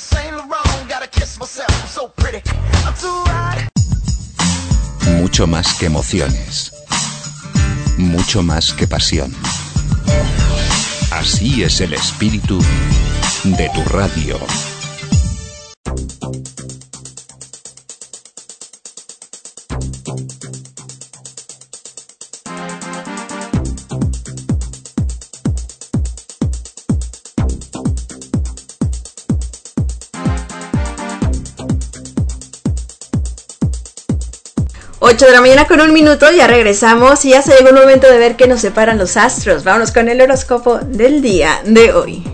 [SPEAKER 2] Mucho más que emociones. Mucho más que pasión. Así es el espíritu de tu radio.
[SPEAKER 3] Ocho de la mañana con 1 minuto, ya regresamos y ya se llegó el momento de ver qué nos separan los astros. Vámonos con el horóscopo del día de hoy.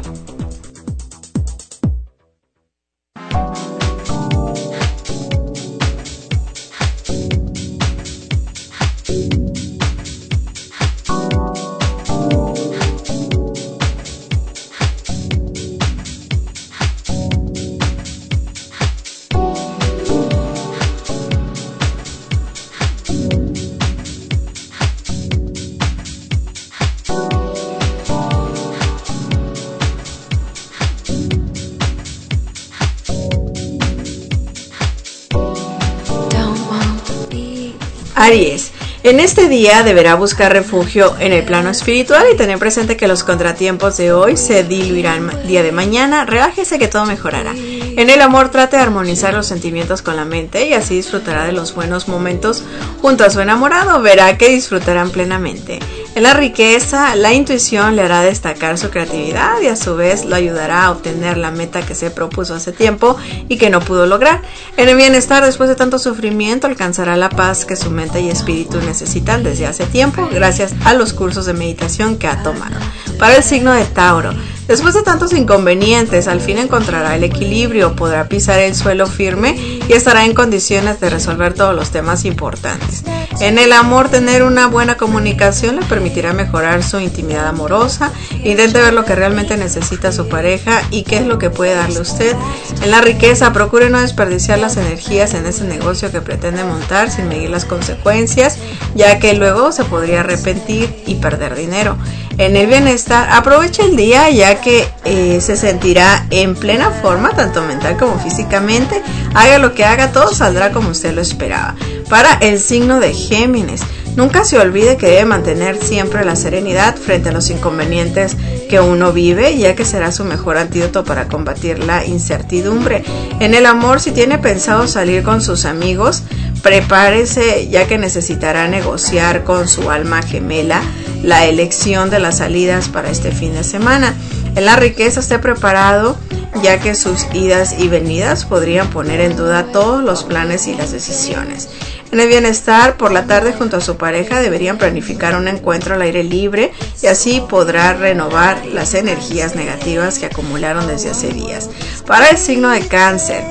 [SPEAKER 3] Aries, en este día deberá buscar refugio en el plano espiritual y tener presente que los contratiempos de hoy se diluirán día de mañana. Relájese que todo mejorará. En el amor trate de armonizar los sentimientos con la mente y así disfrutará de los buenos momentos junto a su enamorado. Verá que disfrutarán plenamente. En la riqueza, la intuición le hará destacar su creatividad y a su vez lo ayudará a obtener la meta que se propuso hace tiempo y que no pudo lograr. En el bienestar, después de tanto sufrimiento, alcanzará la paz que su mente y espíritu necesitan desde hace tiempo gracias a los cursos de meditación que ha tomado. Para el signo de Tauro, después de tantos inconvenientes, al fin encontrará el equilibrio, podrá pisar el suelo firme y estará en condiciones de resolver todos los temas importantes. En el amor, tener una buena comunicación le permitirá mejorar su intimidad amorosa. Intente ver lo que realmente necesita su pareja y qué es lo que puede darle usted. En la riqueza, procure no desperdiciar las energías en ese negocio que pretende montar sin medir las consecuencias, ya que luego se podría arrepentir y perder dinero. En el bienestar, aproveche el día ya que se sentirá en plena forma, tanto mental como físicamente. Haga lo que haga, todo saldrá como usted lo esperaba. Para el signo de Géminis, nunca se olvide que debe mantener siempre la serenidad frente a los inconvenientes que uno vive, ya que será su mejor antídoto para combatir la incertidumbre. En el amor, si tiene pensado salir con sus amigos, prepárese ya que necesitará negociar con su alma gemela la elección de las salidas para este fin de semana. En la riqueza, esté preparado ya que sus idas y venidas podrían poner en duda todos los planes y las decisiones. En el bienestar, por la tarde junto a su pareja deberían planificar un encuentro al aire libre y así podrá renovar las energías negativas que acumularon desde hace días. Para el signo de Cáncer,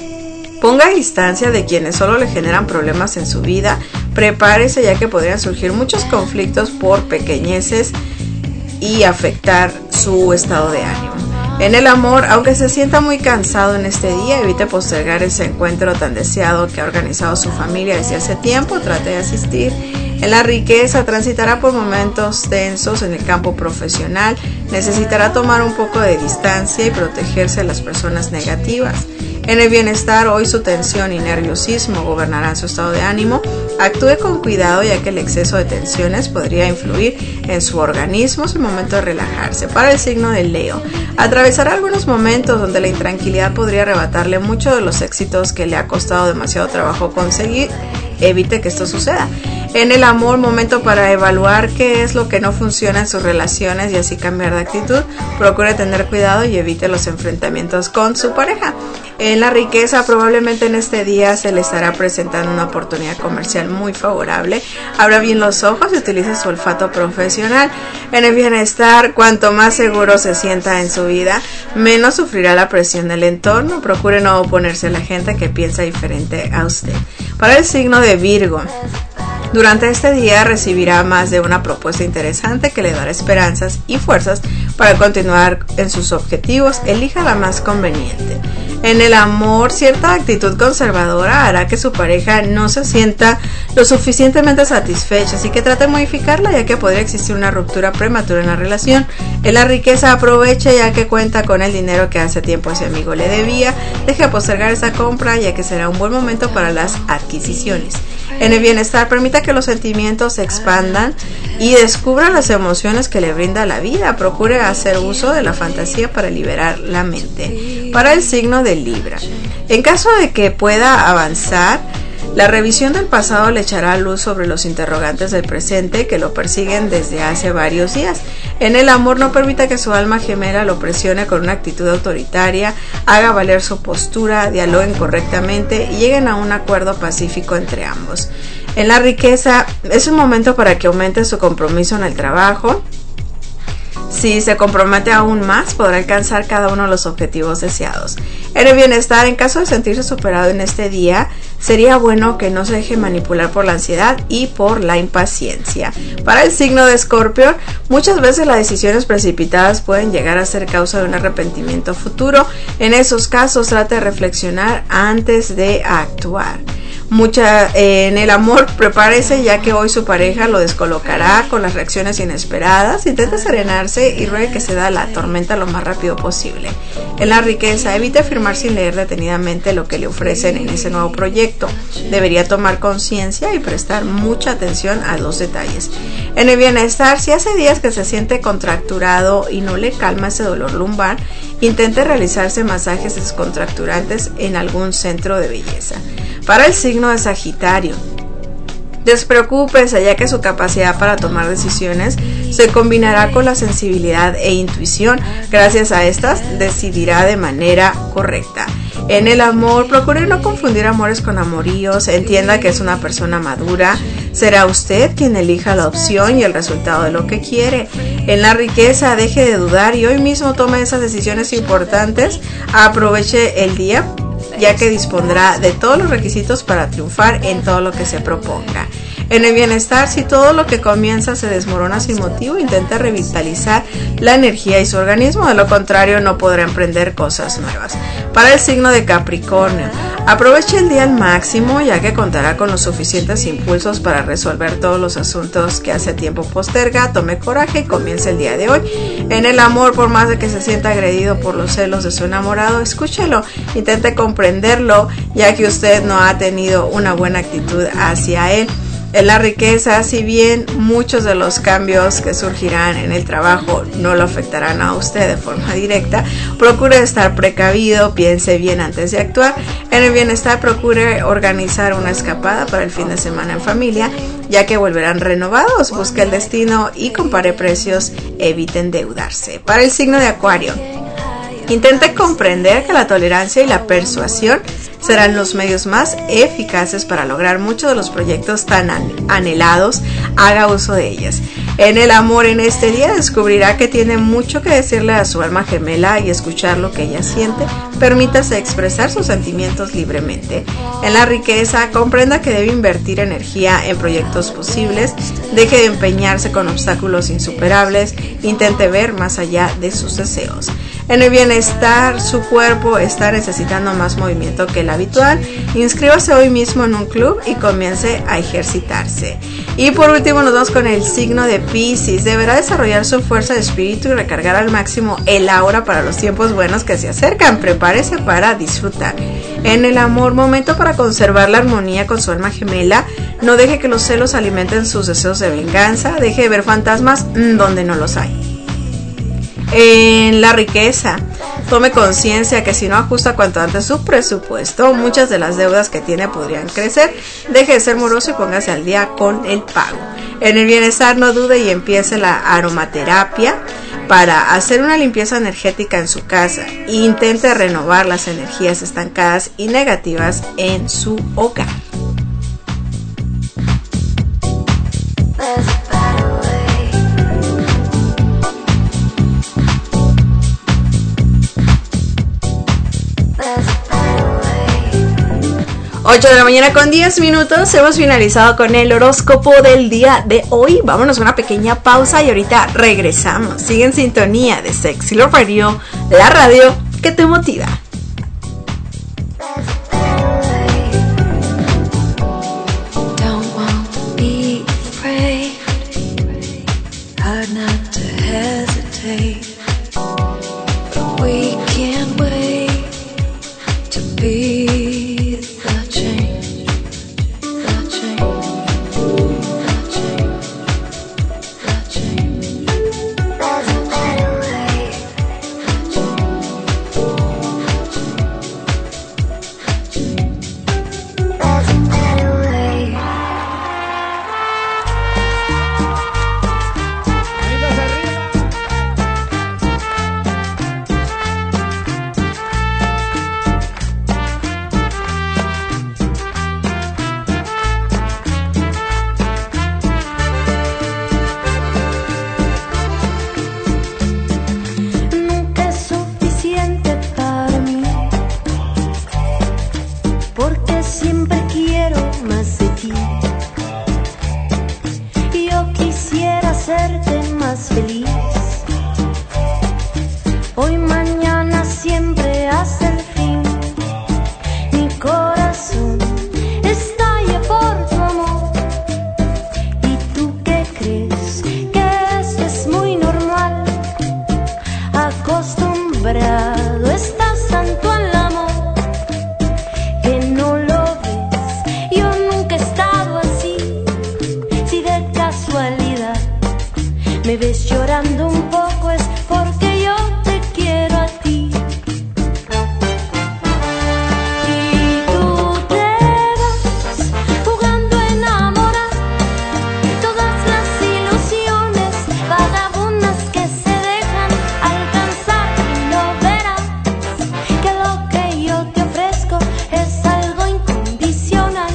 [SPEAKER 3] ponga distancia de quienes solo le generan problemas en su vida. Prepárese ya que podrían surgir muchos conflictos por pequeñeces y afectar su estado de ánimo. En el amor, aunque se sienta muy cansado en este día, evite postergar ese encuentro tan deseado que ha organizado su familia desde hace tiempo. Trate de asistir. En la riqueza, transitará por momentos tensos en el campo profesional. Necesitará tomar un poco de distancia y protegerse de las personas negativas. En el bienestar, hoy su tensión y nerviosismo gobernarán su estado de ánimo. Actúe con cuidado ya que el exceso de tensiones podría influir en su organismo. Es el momento de relajarse. Para el signo de Leo, atravesará algunos momentos donde la intranquilidad podría arrebatarle mucho de los éxitos que le ha costado demasiado trabajo conseguir. Evite que esto suceda. En el amor, momento para evaluar qué es lo que no funciona en sus relaciones y así cambiar de actitud. Procure tener cuidado y evite los enfrentamientos con su pareja. En la riqueza, probablemente en este día se le estará presentando una oportunidad comercial muy favorable. Abra bien los ojos y utilice su olfato profesional. En el bienestar, cuanto más seguro se sienta en su vida, menos sufrirá la presión del entorno. Procure no oponerse a la gente que piensa diferente a usted. Para el signo de Virgo, Durante este día recibirá más de una propuesta interesante que le dará esperanzas y fuerzas para continuar en sus objetivos. Elija la más conveniente. En el amor, cierta actitud conservadora hará que su pareja no se sienta lo suficientemente satisfecha, así que trate de modificarla, ya que podría existir una ruptura prematura en la relación. En la riqueza, aproveche ya que cuenta con el dinero que hace tiempo ese amigo le debía. Deje postergar esa compra, ya que será un buen momento para las adquisiciones. En el bienestar, permita que los sentimientos se expandan y descubra las emociones que le brinda la vida. Procure hacer uso de la fantasía para liberar la mente. Para el signo de Libra, en caso de que pueda avanzar, la revisión del pasado le echará luz sobre los interrogantes del presente que lo persiguen desde hace varios días. En el amor, no permita que su alma gemela lo presione con una actitud autoritaria, haga valer su postura, dialoguen correctamente y lleguen a un acuerdo pacífico entre ambos. En la riqueza, es un momento para que aumente su compromiso en el trabajo. Si se compromete aún más, podrá alcanzar cada uno de los objetivos deseados. En el bienestar, en caso de sentirse superado en este día, sería bueno que no se deje manipular por la ansiedad y por la impaciencia. Para el signo de Escorpio, muchas veces las decisiones precipitadas pueden llegar a ser causa de un arrepentimiento futuro. En esos casos, trate de reflexionar antes de actuar. En el amor, prepárese, ya que hoy su pareja lo descolocará con las reacciones inesperadas. Intente serenarse y ruegue que se da la tormenta lo más rápido posible. En la riqueza, evite afirmar sin leer detenidamente lo que le ofrecen en ese nuevo proyecto. Debería tomar conciencia y prestar mucha atención a los detalles. En el bienestar, si hace días que se siente contracturado y no le calma ese dolor lumbar, intente realizarse masajes descontracturantes en algún centro de belleza. Para el signo de Sagitario, despreocúpese, ya que su capacidad para tomar decisiones se combinará con la sensibilidad e intuición. Gracias a estas, decidirá de manera correcta. En el amor, procure no confundir amores con amoríos. Entienda que es una persona madura. Será usted quien elija la opción y el resultado de lo que quiere. En la riqueza, deje de dudar y hoy mismo tome esas decisiones importantes. Aproveche el día, ya que dispondrá de todos los requisitos para triunfar en todo lo que se proponga. En el bienestar, si todo lo que comienza se desmorona sin motivo, intenta revitalizar la energía y su organismo, de lo contrario no podrá emprender cosas nuevas. Para el signo de Capricornio, aproveche el día al máximo, ya que contará con los suficientes impulsos para resolver todos los asuntos que hace tiempo posterga. Tome coraje y comience el día de hoy. En el amor, por más de que se sienta agredido por los celos de su enamorado, escúchelo, intente comprenderlo, ya que usted no ha tenido una buena actitud hacia él. En la riqueza, si bien muchos de los cambios que surgirán en el trabajo no lo afectarán a usted de forma directa, procure estar precavido, piense bien antes de actuar. En el bienestar, procure organizar una escapada para el fin de semana en familia, ya que volverán renovados. Busque el destino y compare precios, evite endeudarse. Para el signo de Acuario, intente comprender que la tolerancia y la persuasión serán los medios más eficaces para lograr muchos de los proyectos tan anhelados. Haga uso de ellas. En el amor, en este día descubrirá que tiene mucho que decirle a su alma gemela y escuchar lo que ella siente. Permítase expresar sus sentimientos libremente. En la riqueza, comprenda que debe invertir energía en proyectos posibles. Deje de empeñarse con obstáculos insuperables. Intente ver más allá de sus deseos. En el bienestar, su cuerpo está necesitando más movimiento que el habitual. Inscríbase hoy mismo en un club y comience a ejercitarse. Y por último nos vamos con el signo de Piscis. Deberá desarrollar su fuerza de espíritu y recargar al máximo el aura para los tiempos buenos que se acercan. Prepárese para disfrutar. En el amor, momento para conservar la armonía con su alma gemela. No deje que los celos alimenten sus deseos de venganza. Deje de ver fantasmas donde no los hay. En la riqueza, tome conciencia que si no ajusta cuanto antes su presupuesto, muchas de las deudas que tiene podrían crecer. Deje de ser moroso y póngase al día con el pago. En el bienestar, no dude y empiece la aromaterapia para hacer una limpieza energética en su casa. Intente renovar las energías estancadas y negativas en su hogar. 8 de la mañana con 10 minutos. Hemos finalizado con el horóscopo del día de hoy. Vámonos a una pequeña pausa y ahorita regresamos. Sigue en sintonía de Sexy Love Radio, la radio que te motiva.
[SPEAKER 11] Don't want to be afraid. Hard not to hesitate. But we can't wait to be the change, the change, the change, the change. There's a better way. There's a better way. Nunca es suficiente para mí, porque siempre quiero más de ti. Yo quisiera hacerte más feliz. Hoy, mañana, siempre hasta el fin. Mi corazón estalla por tu amor. ¿Y tú qué crees? Que esto es muy normal. Acostumbrado estás tanto al amor que no lo ves. Yo nunca he estado así. Si de casualidad me ves llorando un poco es porque yo te quiero a ti. Y tú te vas jugando a enamorar. Todas las ilusiones vagabundas que se dejan alcanzar, y no verás que lo que yo te ofrezco es algo incondicional.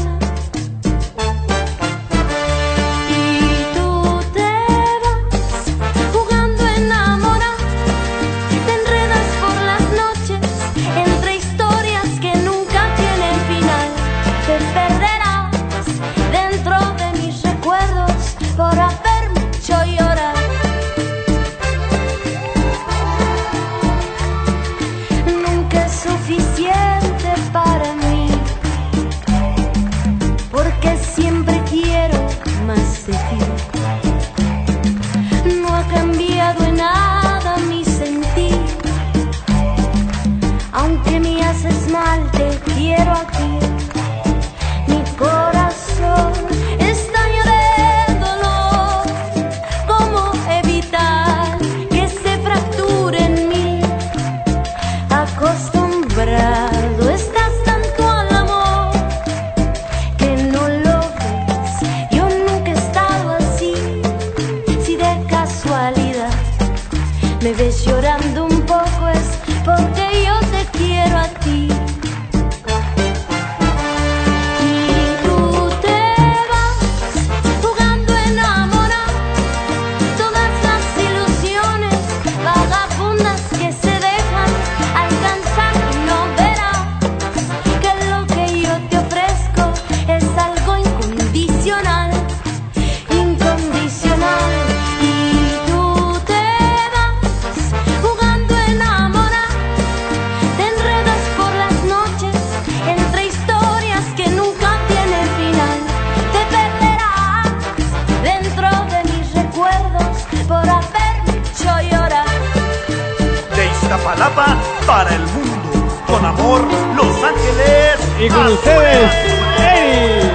[SPEAKER 11] Y tú te vas jugando a enamorar. Te enredas por las noches entre historias que nunca tienen final. Te perderás dentro de mis recuerdos por haberme hecho llorar. Nunca es suficiente para mí, porque siempre quiero más de ti. No ha cambiado en nada mi sentir. Aunque me haces mal, te quiero aquí. Mi corazón estalla de dolor. ¿Cómo evitar que se fracture en mí? Acostumbrado estás tanto al amor que no lo ves. Yo nunca he estado así. Si de casualidad me ves llorando un poco es porque yo te quiero a ti. Y tú te vas jugando a enamorar. Todas las ilusiones vagabundas que se dejan alcanzar, y no verás que lo que yo te ofrezco es algo incondicional, incondicional. Y tú te vas jugando a enamorar. Te enredas por las noches entre historias que nunca tienen final. Te perderás dentro de mis recuerdos por haberme hecho llorar.
[SPEAKER 12] De Iztapalapa para el mundo, con amor, Los Ángeles.
[SPEAKER 13] Y con ustedes, Eri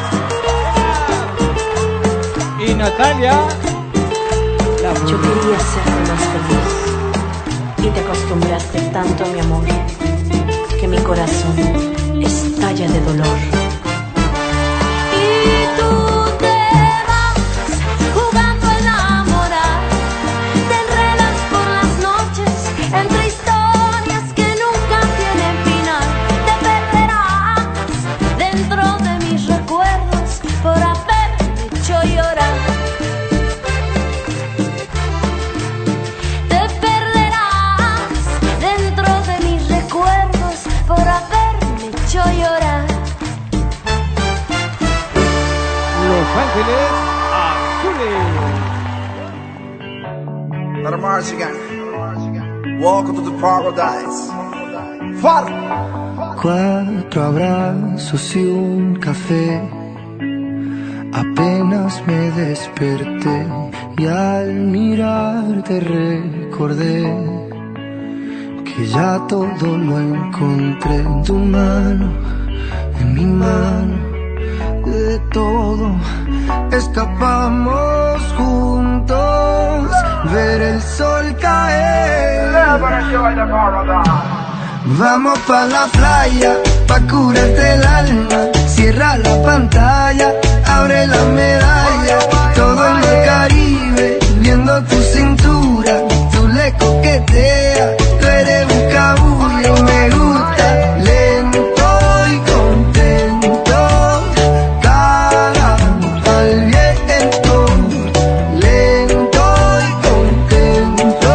[SPEAKER 13] y Natalia.
[SPEAKER 14] Yo quería serte más feliz y te acostumbraste tanto a mi amor que mi corazón estalla de dolor.
[SPEAKER 11] Y tú te vas jugando a enamorar. Te enredas por las noches entre historias que nunca tienen final. Te perderás dentro de mis recuerdos por haberme hecho llorar. Te perderás dentro de mis recuerdos por haberme hecho llorar.
[SPEAKER 15] Brother Marzigan. Welcome to the paradise. Far.
[SPEAKER 16] 4 abrazos y un café. Apenas me desperté y al mirarte recordé que ya todo lo encontré en tu mano, en mi mano. De todo escapamos juntos, ver el sol caer. Vamos pa' la playa, pa' curarte el alma. Cierra la pantalla, abre la medalla. Todo en el Caribe, viendo tu cintura. Tú le coqueteas, tú eres un cabullo. Me gusta lento y contento, cara al viento. Lento y contento,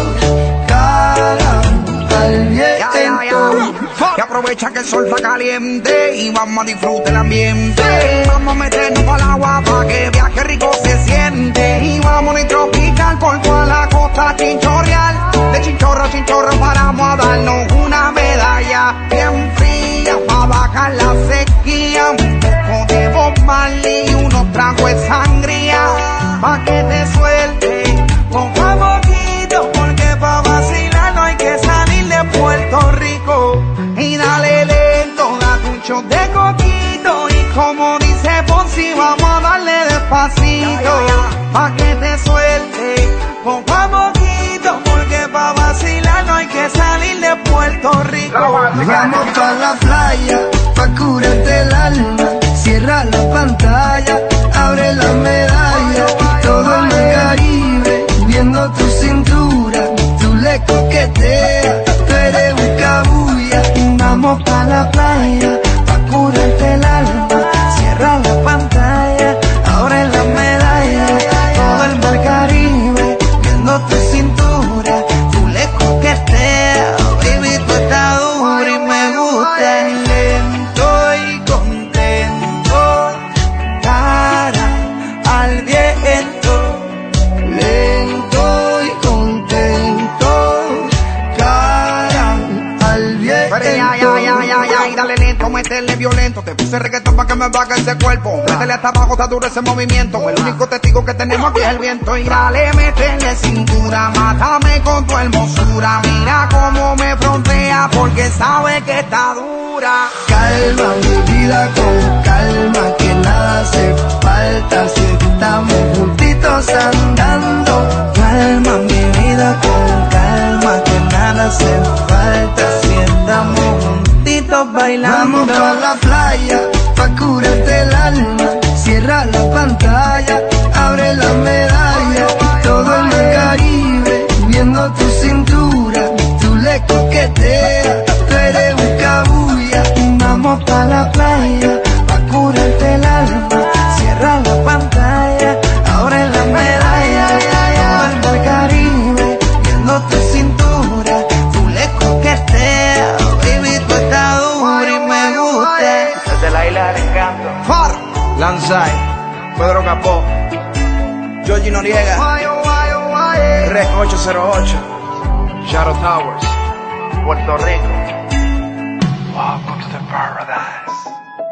[SPEAKER 16] cara al viento.
[SPEAKER 15] Y aprovecha que el sol está caliente y vamos a disfrutar el ambiente. Vamos a meternos para el agua para que viaje rico se siente. Y vamos a tropical por toda la costa chinchorreal. De chinchorro a chinchorro paramos a darnos una medalla bien fría para bajar la sequía. Un poco de Bob Marley y unos tragos de sangría pa' que te suelte poco a poquito, porque pa' vacilar no hay que salir de Puerto Rico. Y dale lento, date un shot de coquito. Y como dice Ponzi, vamos a darle despacito pa' que te suelte poco a poquito, porque pa' vacilar no hay que salir de Puerto Rico.
[SPEAKER 16] Vamos pa' la playa, pa' curarte el alma. Cierra la pantalla, abre la medalla. Todo en el Caribe, viendo tu cintura. Tú le coqueteas, tú eres un cabulla. Vamos pa' la playa, pa' curarte el alma. Cierra la pantalla, abre la medalla. Todo el mar Caribe, viendo tu cintura. Tú le coqueteas, baby, tú estás dura y me gusta.
[SPEAKER 15] Lento y contento, cara al viento.
[SPEAKER 16] Lento y contento, cara al viento.
[SPEAKER 15] Ay, dale lento, métele violento. Te puse reggaetón pa' que me baje ese cuerpo. Métele hasta abajo, está duro ese movimiento. El único testigo que tenemos aquí es el viento. Y dale, métele cintura, mátame con tu hermosura. Mira cómo me frontea porque sabe que está dura.
[SPEAKER 16] Calma mi vida con calma, que nada hace falta si estamos juntitos andando. Calma mi vida con calma, que nada hace falta si estamos juntitos bailando. Vamos pa' la playa, pa' curarte el alma. Cierra la pantalla, abre la medalla. Todo en el Caribe, viendo tu cintura. Tú le coqueteas, tú eres un cabulla. Vamos pa' la playa, pa' curarte el alma. Cierra la pantalla, abre la medalla. Todo el Caribe, viendo tu cintura. Tú le coqueteas, baby, tú estás dura y me gusta.
[SPEAKER 15] Desde la isla del encanto. Far. Lanzai, Pedro Capó, Georgie Noriega, Rec 808, Shadow Towers, Puerto Rico. Welcome to the paradise.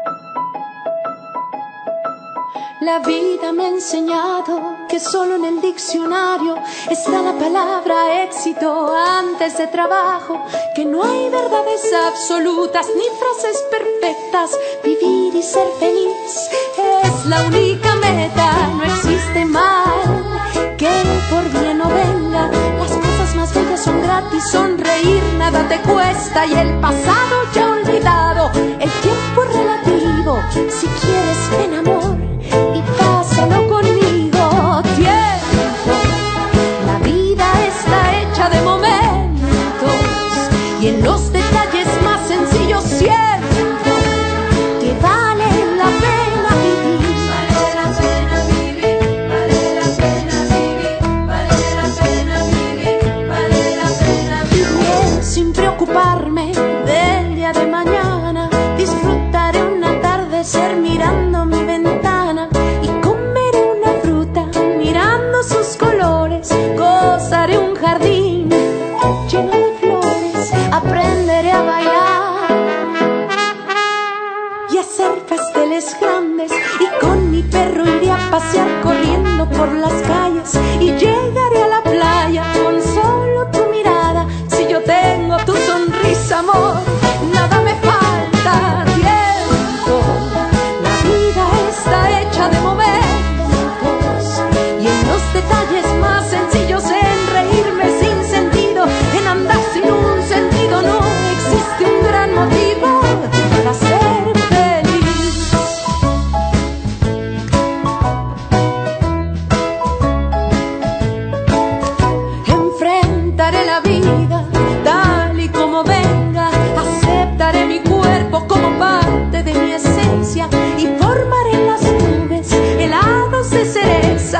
[SPEAKER 11] La vida me ha enseñado que solo en el diccionario está la palabra éxito antes de trabajo, que no hay verdades absolutas ni frases perfectas. Vivir y ser feliz es la única meta, no existe mal que por bien no venga. Las cosas más bellas son gratis, sonreír nada te cuesta y el pasado ya olvidado, el tiempo es relativo. Si quieres ven amor y pásalo conmigo. Tiempo, la vida está hecha de momentos y en los detalles más sencillos siento que vale la pena vivir. Vale la pena vivir, vale la pena vivir, vale la pena vivir, vale la pena vivir. Vivir sin preocuparme del día de mañana,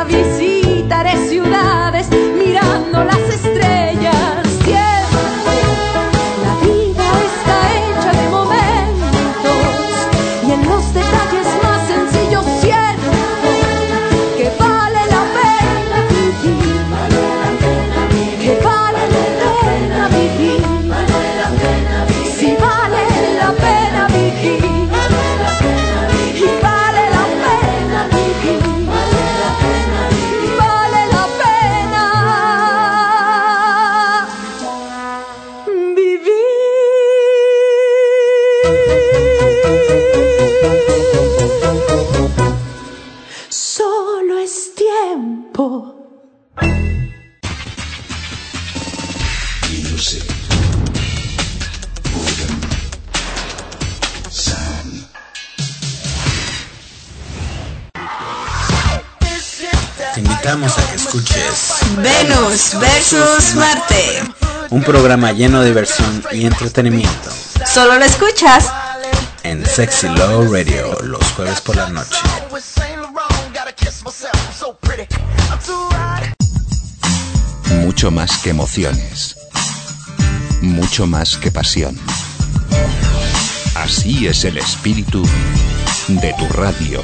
[SPEAKER 5] pena visitaré ciudades mirando las estrellas. Tiempo, la vida está hecha de momentos y en los detalles más sencillos siento que vale la pena vivir, que vale la pena vivir, si vale la pena vivir.
[SPEAKER 1] Te invitamos a que escuches
[SPEAKER 3] Venus versus Marte,
[SPEAKER 1] un programa lleno de diversión y entretenimiento.
[SPEAKER 3] Solo lo escuchas
[SPEAKER 1] en Sexy Love Radio los jueves por la noche.
[SPEAKER 2] Mucho más que emociones, mucho más que pasión. Así es el espíritu de tu radio.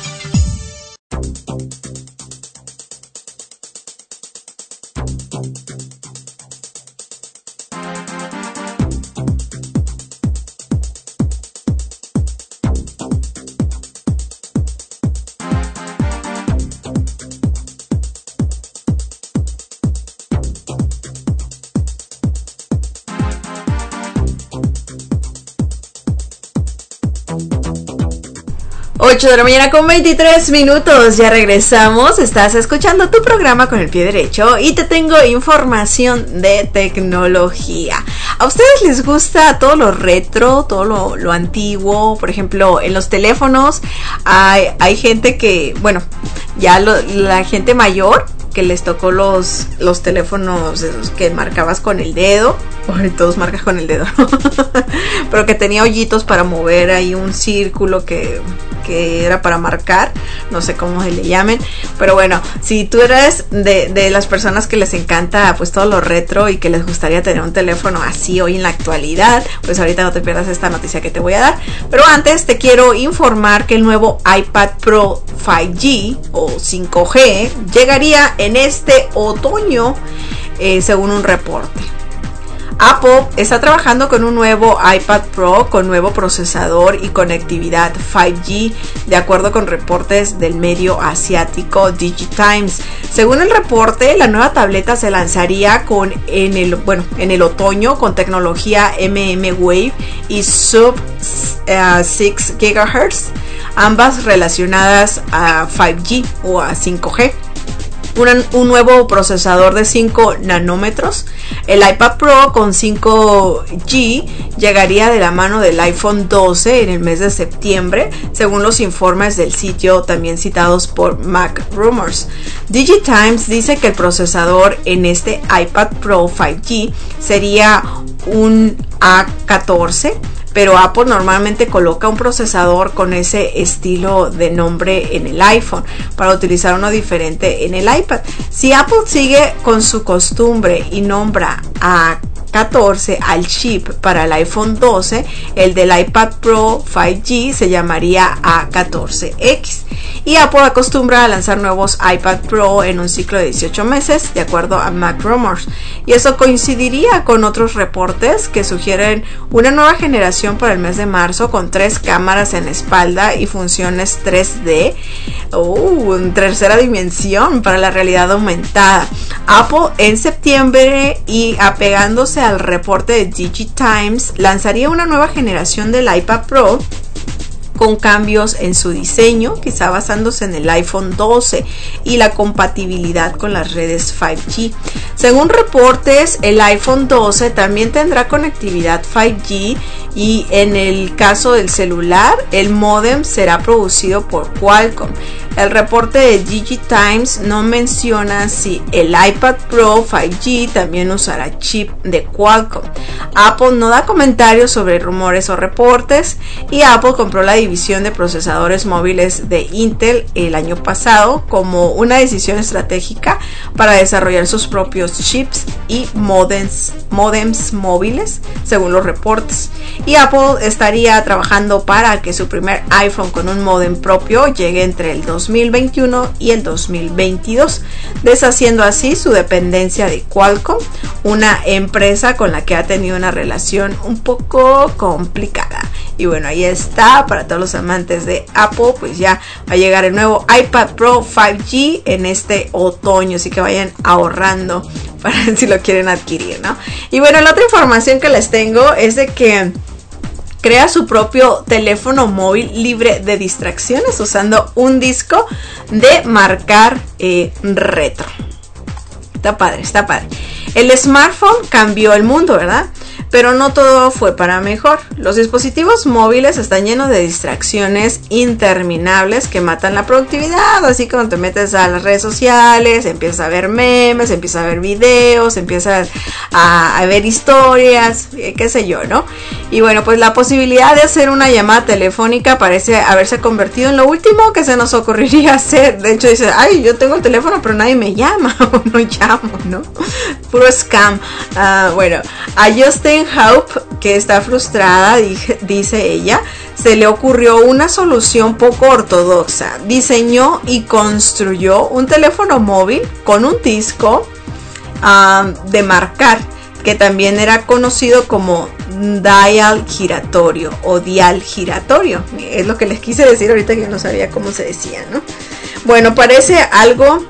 [SPEAKER 3] De la mañana con 23 minutos, ya regresamos. Estás escuchando tu programa con el pie derecho y te tengo información de tecnología. ¿A ustedes les gusta todo lo retro, todo lo antiguo? Por ejemplo, en los teléfonos hay gente que, bueno, ya la gente mayor que les tocó los teléfonos que marcabas con el dedo. Todos marcas con el dedo, ¿no? Pero que tenía hoyitos para mover ahí un círculo que era para marcar, no sé cómo se le llamen, pero bueno, si tú eres de las personas que les encanta pues todo lo retro y que les gustaría tener un teléfono así hoy en la actualidad, pues ahorita no te pierdas esta noticia que te voy a dar. Pero antes te quiero informar que el nuevo iPad Pro 5G o 5G llegaría en este otoño, según un reporte. Apple está trabajando con un nuevo iPad Pro con nuevo procesador y conectividad 5G, de acuerdo con reportes del medio asiático DigiTimes. Según el reporte, la nueva tableta se lanzaría en el otoño con tecnología mmWave y sub 6 GHz, ambas relacionadas a 5G o a 5G. Un nuevo procesador de 5 nanómetros. El iPad Pro con 5G llegaría de la mano del iPhone 12 en el mes de septiembre, según los informes del sitio también citados por Mac Rumors. DigiTimes dice que el procesador en este iPad Pro 5G sería un A14, pero Apple normalmente coloca un procesador con ese estilo de nombre en el iPhone para utilizar uno diferente en el iPad. Si Apple sigue con su costumbre y nombra a 14 al chip para el iPhone 12, el del iPad Pro 5G se llamaría A14X. Y Apple acostumbra a lanzar nuevos iPad Pro en un ciclo de 18 meses, de acuerdo a Mac Rumors. Y eso coincidiría con otros reportes que sugieren una nueva generación para el mes de marzo con 3 cámaras en espalda y funciones 3D, en tercera dimensión para la realidad aumentada. Apple en septiembre, y apegándose al reporte de DigiTimes, lanzaría una nueva generación del iPad Pro con cambios en su diseño, quizá basándose en el iPhone 12 y la compatibilidad con las redes 5G. Según reportes, el iPhone 12 también tendrá conectividad 5G y en el caso del celular, el módem será producido por Qualcomm. El reporte de DigiTimes no menciona si el iPad Pro 5G también usará chip de Qualcomm. Apple no da comentarios sobre rumores o reportes, y Apple compró la división división de procesadores móviles de Intel el año pasado como una decisión estratégica para desarrollar sus propios chips y modems móviles, según los reportes. Y Apple estaría trabajando para que su primer iPhone con un modem propio llegue entre el 2021 y el 2022, deshaciendo así su dependencia de Qualcomm, una empresa con la que ha tenido una relación un poco complicada. Y bueno, ahí está, para todos los amantes de Apple, pues ya va a llegar el nuevo iPad Pro 5G en este otoño, así que vayan ahorrando para si lo quieren adquirir, ¿no? Y bueno, la otra información que les tengo es de que crea su propio teléfono móvil libre de distracciones usando un disco de marcar retro. Está padre, está padre. El smartphone cambió el mundo, ¿verdad? Pero no todo fue para mejor. Los dispositivos móviles están llenos de distracciones interminables que matan la productividad. Así que cuando te metes a las redes sociales, empiezas a ver memes, empiezas a ver videos, empiezas a ver historias, qué sé yo, ¿no? Y bueno, pues la posibilidad de hacer una llamada telefónica parece haberse convertido en lo último que se nos ocurriría hacer. De hecho, dice, ay, yo tengo el teléfono, pero nadie me llama, o no llamo, ¿no? Puro scam. Bueno, a Justin Hope, que está frustrada, dice ella, se le ocurrió una solución poco ortodoxa. Diseñó y construyó un teléfono móvil con un disco de marcar, que también era conocido como dial giratorio o dial giratorio. Es lo que les quise decir ahorita, que no sabía cómo se decía, ¿no? Bueno, parece algo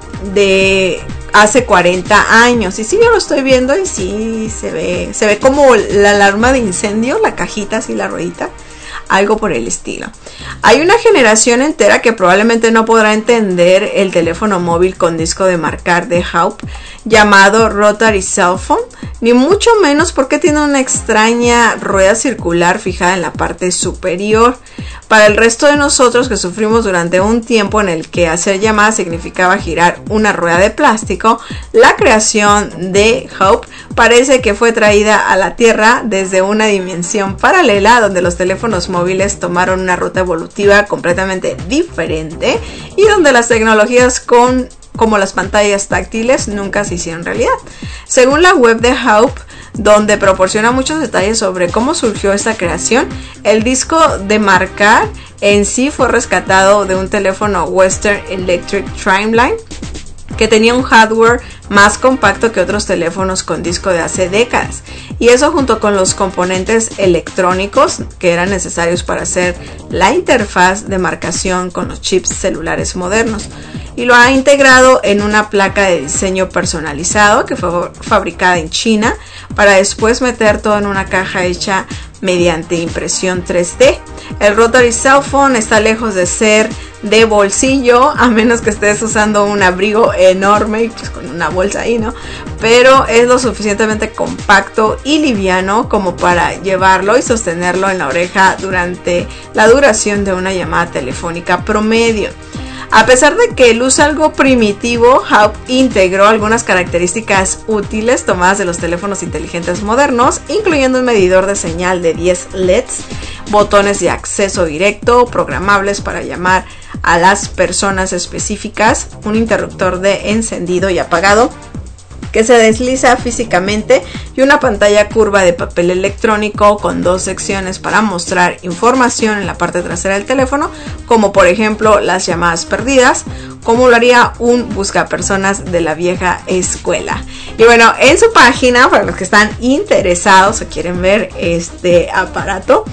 [SPEAKER 3] de hace 40 años. Y sí, yo lo estoy viendo y sí se ve como la alarma de incendio, la cajita así, la ruedita, algo por el estilo. Hay una generación entera que probablemente no podrá entender el teléfono móvil con disco de marcar de Hope, llamado Rotary Cell Phone, ni mucho menos porque tiene una extraña rueda circular fijada en la parte superior. Para el resto de nosotros que sufrimos durante un tiempo en el que hacer llamadas significaba girar una rueda de plástico, la creación de Hope parece que fue traída a la Tierra desde una dimensión paralela, donde los teléfonos móviles tomaron una ruta evolutiva completamente diferente y donde las tecnologías como las pantallas táctiles nunca se hicieron realidad. Según la web de Hope, donde proporciona muchos detalles sobre cómo surgió esta creación, el disco de marcar en sí fue rescatado de un teléfono Western Electric Trimline que tenía un hardware más compacto que otros teléfonos con disco de hace décadas, y eso junto con los componentes electrónicos que eran necesarios para hacer la interfaz de marcación con los chips celulares modernos, y lo ha integrado en una placa de diseño personalizado que fue fabricada en China para después meter todo en una caja hecha mediante impresión 3D. El Rotary Cell Phone está lejos de ser de bolsillo, a menos que estés usando un abrigo enorme y pues con una bolsa ahí, ¿no? Pero es lo suficientemente compacto y liviano como para llevarlo y sostenerlo en la oreja durante la duración de una llamada telefónica promedio. A pesar de que luce algo primitivo, Hope integró algunas características útiles tomadas de los teléfonos inteligentes modernos, incluyendo un medidor de señal de 10 LEDs, botones de acceso directo, programables para llamar a las personas específicas, un interruptor de encendido y apagado que se desliza físicamente y una pantalla curva de papel electrónico con dos secciones para mostrar información en la parte trasera del teléfono, como por ejemplo las llamadas perdidas, como lo haría un buscapersonas de la vieja escuela. Y bueno, en su página, para los que están interesados o quieren ver este aparato,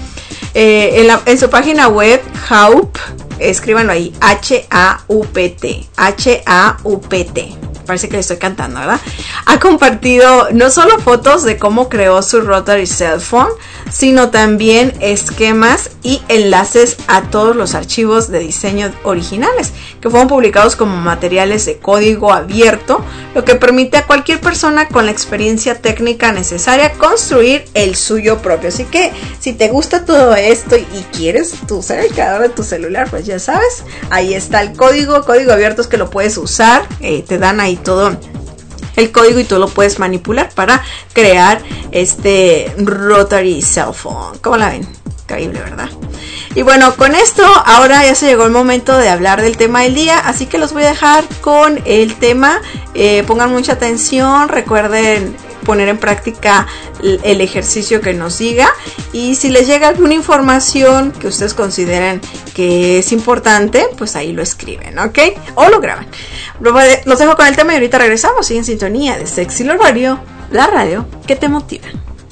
[SPEAKER 3] en su página web, Hope, escríbanlo ahí, H-A-U-P-T, H-A-U-P-T. Parece que le estoy cantando, ¿verdad? Ha compartido no solo fotos de cómo creó su Rotary Cell Phone, sino también esquemas y enlaces a todos los archivos de diseño originales que fueron publicados como materiales de código abierto, lo que permite a cualquier persona con la experiencia técnica necesaria construir el suyo propio. Así que si te gusta todo esto y quieres tú ser el creador de tu celular, pues ya sabes, ahí está el código abierto, es que lo puedes usar, te dan ahí todo el código y tú lo puedes manipular para crear este Rotary Cell Phone. ¿Cómo la ven? Increíble, ¿verdad? Y bueno, con esto ahora ya se llegó el momento de hablar del tema del día, así que los voy a dejar con el tema. Pongan mucha atención, recuerden poner en práctica el ejercicio que nos diga, y si les llega alguna información que ustedes consideren que es importante, pues ahí lo escriben, ¿ok? O lo graban. Los dejo con el tema y ahorita regresamos. Sigue en sintonía de Sexy Love Radio, la radio que te motiva.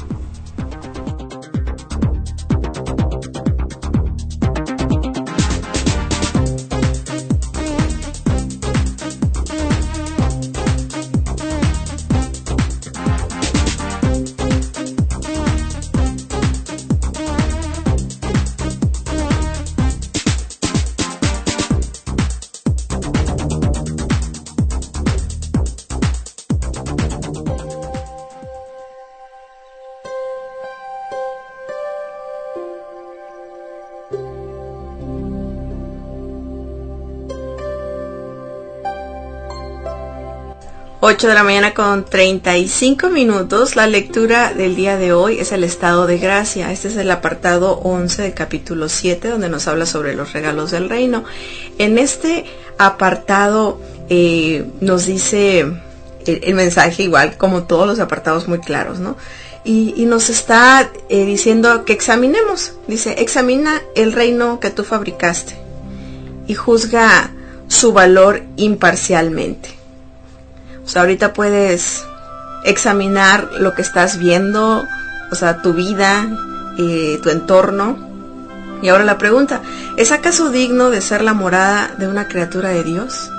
[SPEAKER 3] 8 de la mañana con 35 minutos. La lectura del día de hoy es el estado de gracia. Este es el apartado 11 del capítulo 7, donde nos habla sobre los regalos del reino. En este apartado nos dice el mensaje, igual como todos los apartados, muy claros, ¿no? Y nos está diciendo que examinemos. Dice, examina el reino que tú fabricaste y juzga su valor imparcialmente. O sea, ahorita puedes examinar lo que estás viendo, o sea, tu vida, tu entorno. Y ahora la pregunta, ¿es acaso digno de ser la morada de una criatura de Dios?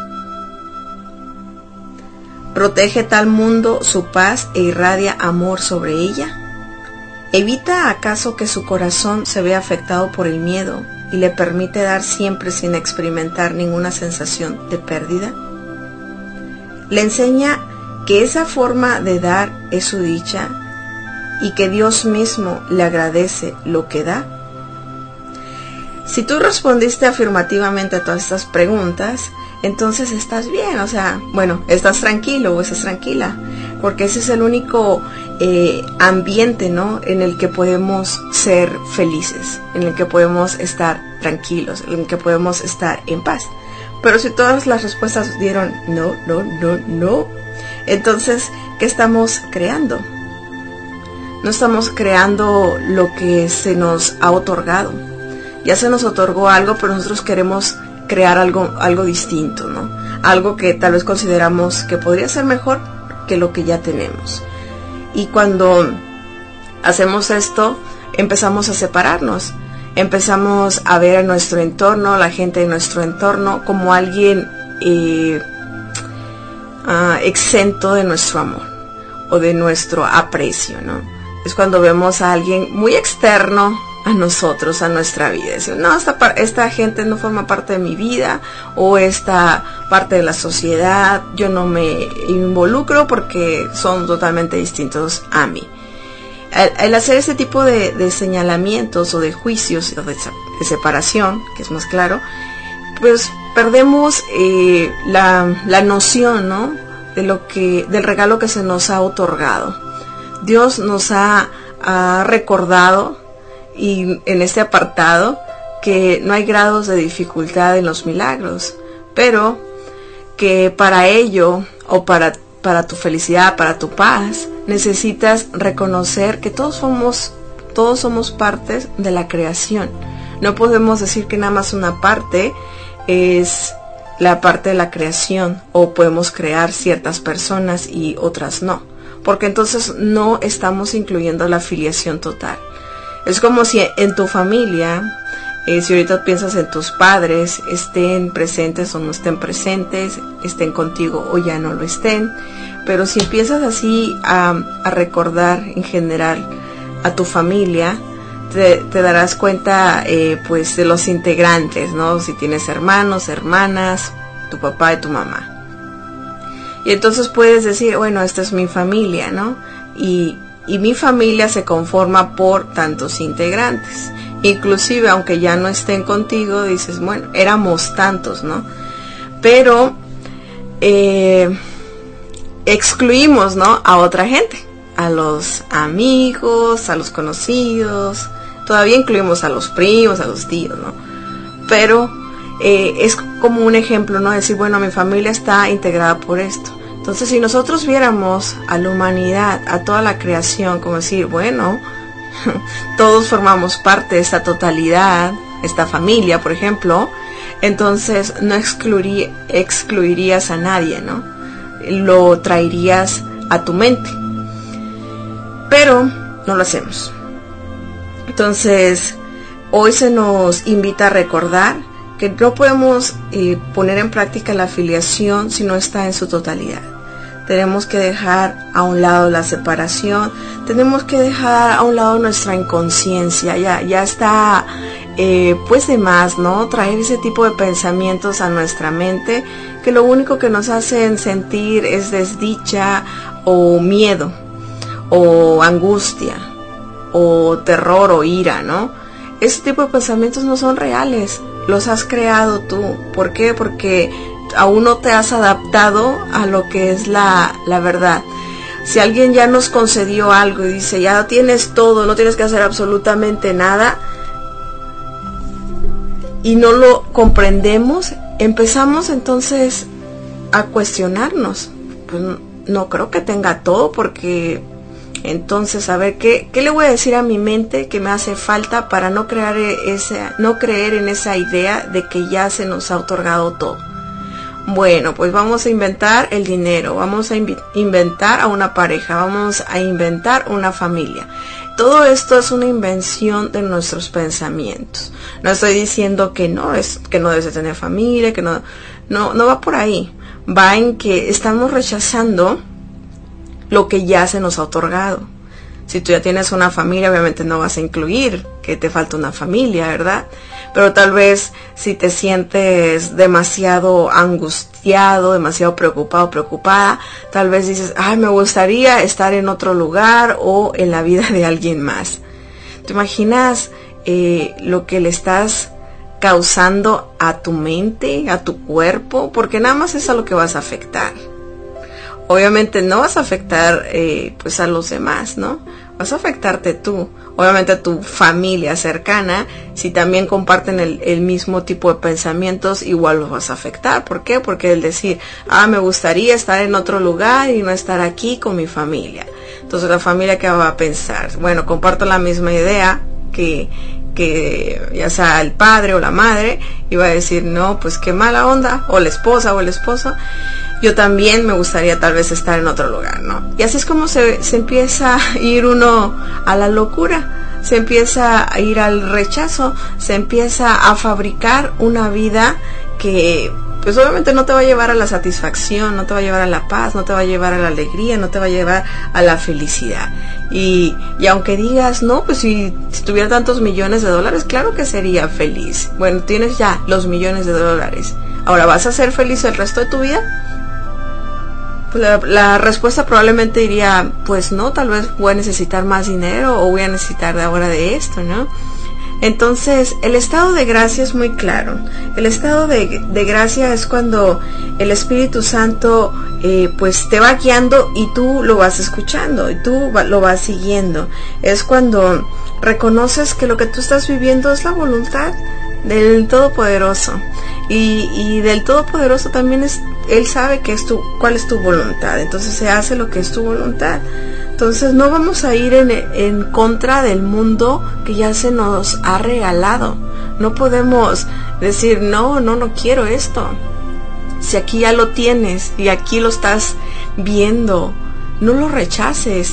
[SPEAKER 3] ¿Protege tal mundo su paz e irradia amor sobre ella? ¿Evita acaso que su corazón se vea afectado por el miedo y le permite dar siempre sin experimentar ninguna sensación de pérdida? Le enseña que esa forma de dar es su dicha y que Dios mismo le agradece lo que da. Si tú respondiste afirmativamente a todas estas preguntas, entonces estás bien, o sea, bueno, estás tranquilo o estás tranquila, porque ese es el único ambiente, ¿no?, en el que podemos ser felices, en el que podemos estar tranquilos, en el que podemos estar en paz. Pero si todas las respuestas dieron no, entonces, ¿qué estamos creando? No estamos creando lo que se nos ha otorgado. Ya se nos otorgó algo, pero nosotros queremos crear algo distinto, ¿no? Algo que tal vez consideramos que podría ser mejor que lo que ya tenemos. Y cuando hacemos esto, empezamos a separarnos. Empezamos a ver a nuestro entorno, la gente de nuestro entorno, como alguien exento de nuestro amor o de nuestro aprecio, ¿no? Es cuando vemos a alguien muy externo a nosotros, a nuestra vida. Decimos, no, esta gente no forma parte de mi vida, o esta parte de la sociedad, yo no me involucro porque son totalmente distintos a mí. Al hacer este tipo de señalamientos o de juicios o de separación, que es más claro, pues perdemos la noción, ¿no?, del regalo que se nos ha otorgado. Dios nos ha recordado, y en este apartado, que no hay grados de dificultad en los milagros, pero que para ello, o para tu felicidad, para tu paz, necesitas reconocer que todos somos partes de la creación. No podemos decir que nada más una parte es la parte de la creación, o podemos crear ciertas personas y otras no, porque entonces no estamos incluyendo la filiación total. Es como si en tu familia, si ahorita piensas en tus padres, estén presentes o no estén presentes, estén contigo o ya no lo estén, pero si empiezas así a recordar en general a tu familia, te darás cuenta pues de los integrantes, ¿no? Si tienes hermanos, hermanas, tu papá y tu mamá. Y entonces puedes decir, bueno, esta es mi familia, ¿no? Y mi familia se conforma por tantos integrantes. Inclusive, aunque ya no estén contigo, dices, bueno, éramos tantos, ¿no? Pero excluimos, ¿no?, a otra gente, a los amigos, a los conocidos. Todavía incluimos a los primos, a los tíos, ¿no? Pero es como un ejemplo, ¿no? Decir, bueno, mi familia está integrada por esto. Entonces, si nosotros viéramos a la humanidad, a toda la creación, como decir, bueno, todos formamos parte de esta totalidad, esta familia, por ejemplo, entonces no excluirías a nadie, ¿no? Lo traerías a tu mente. Pero no lo hacemos. Entonces, hoy se nos invita a recordar que no podemos poner en práctica la filiación si no está en su totalidad. Tenemos que dejar a un lado la separación, tenemos que dejar a un lado nuestra inconsciencia, ya está pues de más, ¿no? Traer ese tipo de pensamientos a nuestra mente que lo único que nos hacen sentir es desdicha o miedo o angustia o terror o ira, ¿no? Ese tipo de pensamientos no son reales, los has creado tú. ¿Por qué? Porque aún no te has adaptado a lo que es la verdad. Si alguien ya nos concedió algo y dice, ya tienes todo, no tienes que hacer absolutamente nada, y no lo comprendemos, empezamos entonces a cuestionarnos. Pues no creo que tenga todo, porque entonces, a ver, ¿qué le voy a decir a mi mente que me hace falta para no creer en esa idea de que ya se nos ha otorgado todo? Bueno, pues vamos a inventar el dinero, vamos a inventar a una pareja, vamos a inventar una familia. Todo esto es una invención de nuestros pensamientos. No estoy diciendo que no debes de tener familia, que no va por ahí. Va en que estamos rechazando lo que ya se nos ha otorgado. Si tú ya tienes una familia, obviamente no vas a incluir que te falta una familia, ¿verdad? Pero tal vez si te sientes demasiado angustiado, demasiado preocupado, preocupada, tal vez dices, ay, me gustaría estar en otro lugar o en la vida de alguien más. ¿Te imaginas lo que le estás causando a tu mente, a tu cuerpo? Porque nada más es a lo que vas a afectar. Obviamente no vas a afectar pues a los demás, ¿no? Vas a afectarte tú. Obviamente a tu familia cercana, si también comparten el mismo tipo de pensamientos, igual los vas a afectar. ¿Por qué? Porque el decir, me gustaría estar en otro lugar y no estar aquí con mi familia. Entonces la familia, ¿qué va a pensar? Bueno, comparto la misma idea que ya sea el padre o la madre, y va a decir, no, pues qué mala onda, o la esposa o el esposo. Yo también me gustaría tal vez estar en otro lugar, ¿no? Y así es como se empieza a ir uno a la locura, se empieza a ir al rechazo, se empieza a fabricar una vida que pues obviamente no te va a llevar a la satisfacción, no te va a llevar a la paz, no te va a llevar a la alegría, no te va a llevar a la felicidad. Y aunque digas, no, pues si tuviera tantos millones de dólares, claro que sería feliz. Bueno, tienes ya los millones de dólares. Ahora, ¿vas a ser feliz el resto de tu vida? Pues la respuesta probablemente diría, pues no, tal vez voy a necesitar más dinero o voy a necesitar de ahora de esto, ¿no? Entonces, el estado de gracia es muy claro. El estado de gracia es cuando el Espíritu Santo pues te va guiando y tú lo vas escuchando y tú lo vas siguiendo. Es cuando reconoces que lo que tú estás viviendo es la voluntad del Todopoderoso. Y del Todopoderoso también Él sabe cuál es tu voluntad. Entonces se hace lo que es tu voluntad. Entonces no vamos a ir en contra del mundo que ya se nos ha regalado. No podemos decir, no quiero esto. Si aquí ya lo tienes y aquí lo estás viendo, no lo rechaces.